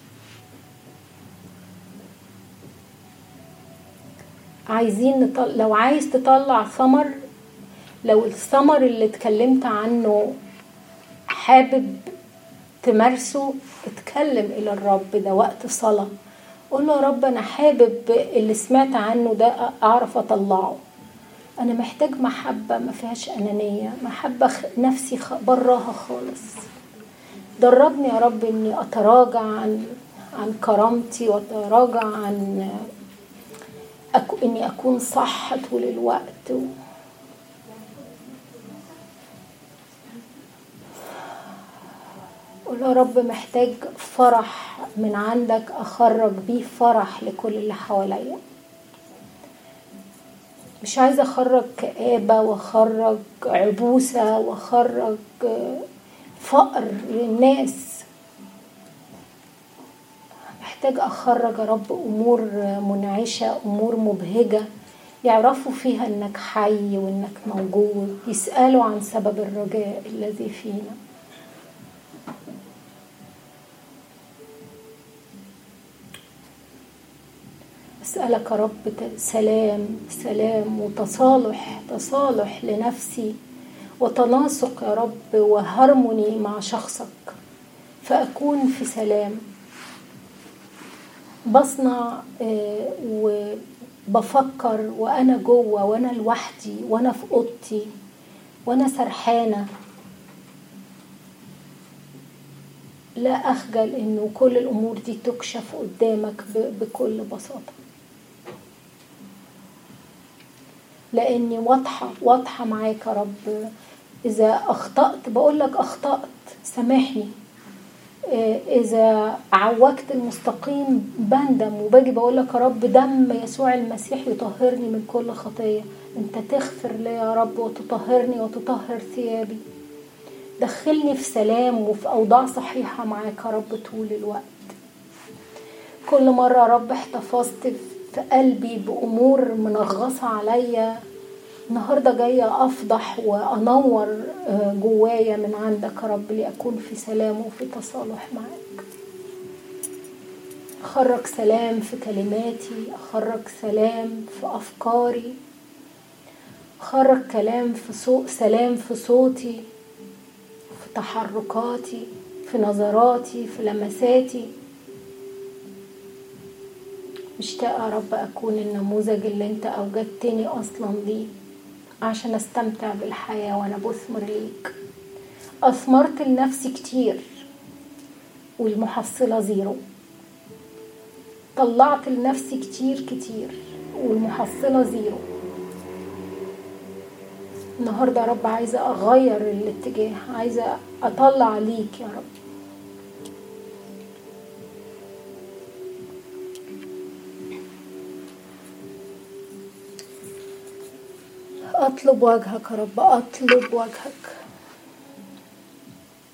عايزين نطلع، لو عايز تطلع ثمر، لو الثمر اللي اتكلمت عنه حابب تمارسه، اتكلم إلى الرب. ده وقت صلاة، قول له يا رب أنا حابب اللي سمعت عنه ده أعرف أطلعه. أنا محتاج محبة ما فيهاش أنانية، محبة نفسي براها خالص. دربني يا رب إني أتراجع عن عن كرامتي وأتراجع عن أكو إني أكون صح طول الوقت. قول يا رب محتاج فرح من عندك أخرج بيه فرح لكل اللي حواليا. مش عايزة أخرج كآبة وأخرج عبوسة وأخرج فقر للناس. محتاج أخرج يا رب أمور منعشة، أمور مبهجة يعرفوا فيها إنك حي وإنك موجود، يسألوا عن سبب الرجاء الذي فينا. أسألك يا رب سلام سلام وتصالح، تصالح لنفسي وتناسق يا رب وهرموني مع شخصك، فأكون في سلام. بصنع وبفكر وأنا جوه وأنا لوحدي وأنا في أوضتي وأنا سرحانة، لا أخجل إنه كل الأمور دي تكشف قدامك بكل بساطة، لأني واضحة واضحة معاك يا رب. إذا أخطأت بقولك أخطأت سامحني، إذا عوجت المستقيم بندم وباجي بقولك يا رب دم يسوع المسيح يطهرني من كل خطية. أنت تغفر لي يا رب وتطهرني وتطهر ثيابي. دخلني في سلام وفي أوضاع صحيحة معاك يا رب طول الوقت. كل مرة يا رب احتفظت في قلبي بأمور منغصة عليا، النهاردة جاية أفضح وأنور جوايا من عندك يا رب لأكون في سلام وفي تصالح معاك. أخرج سلام في كلماتي، أخرج سلام في أفكاري، أخرج كلام في صوت سلام في صوتي، في تحركاتي، في نظراتي، في لمساتي. مشتاقة يا رب أكون النموذج اللي أنت أوجدتني أصلا ليه عشان أستمتع بالحياة وأنا بثمر ليك. أثمرت لنفسي كتير والمحصلة زيرو، طلعت لنفسي كتير كتير والمحصلة زيرو. النهاردة يا رب عايزة أغير الاتجاه، عايزة أطلع ليك يا رب. أطلب وجهك يا رب، أطلب وجهك.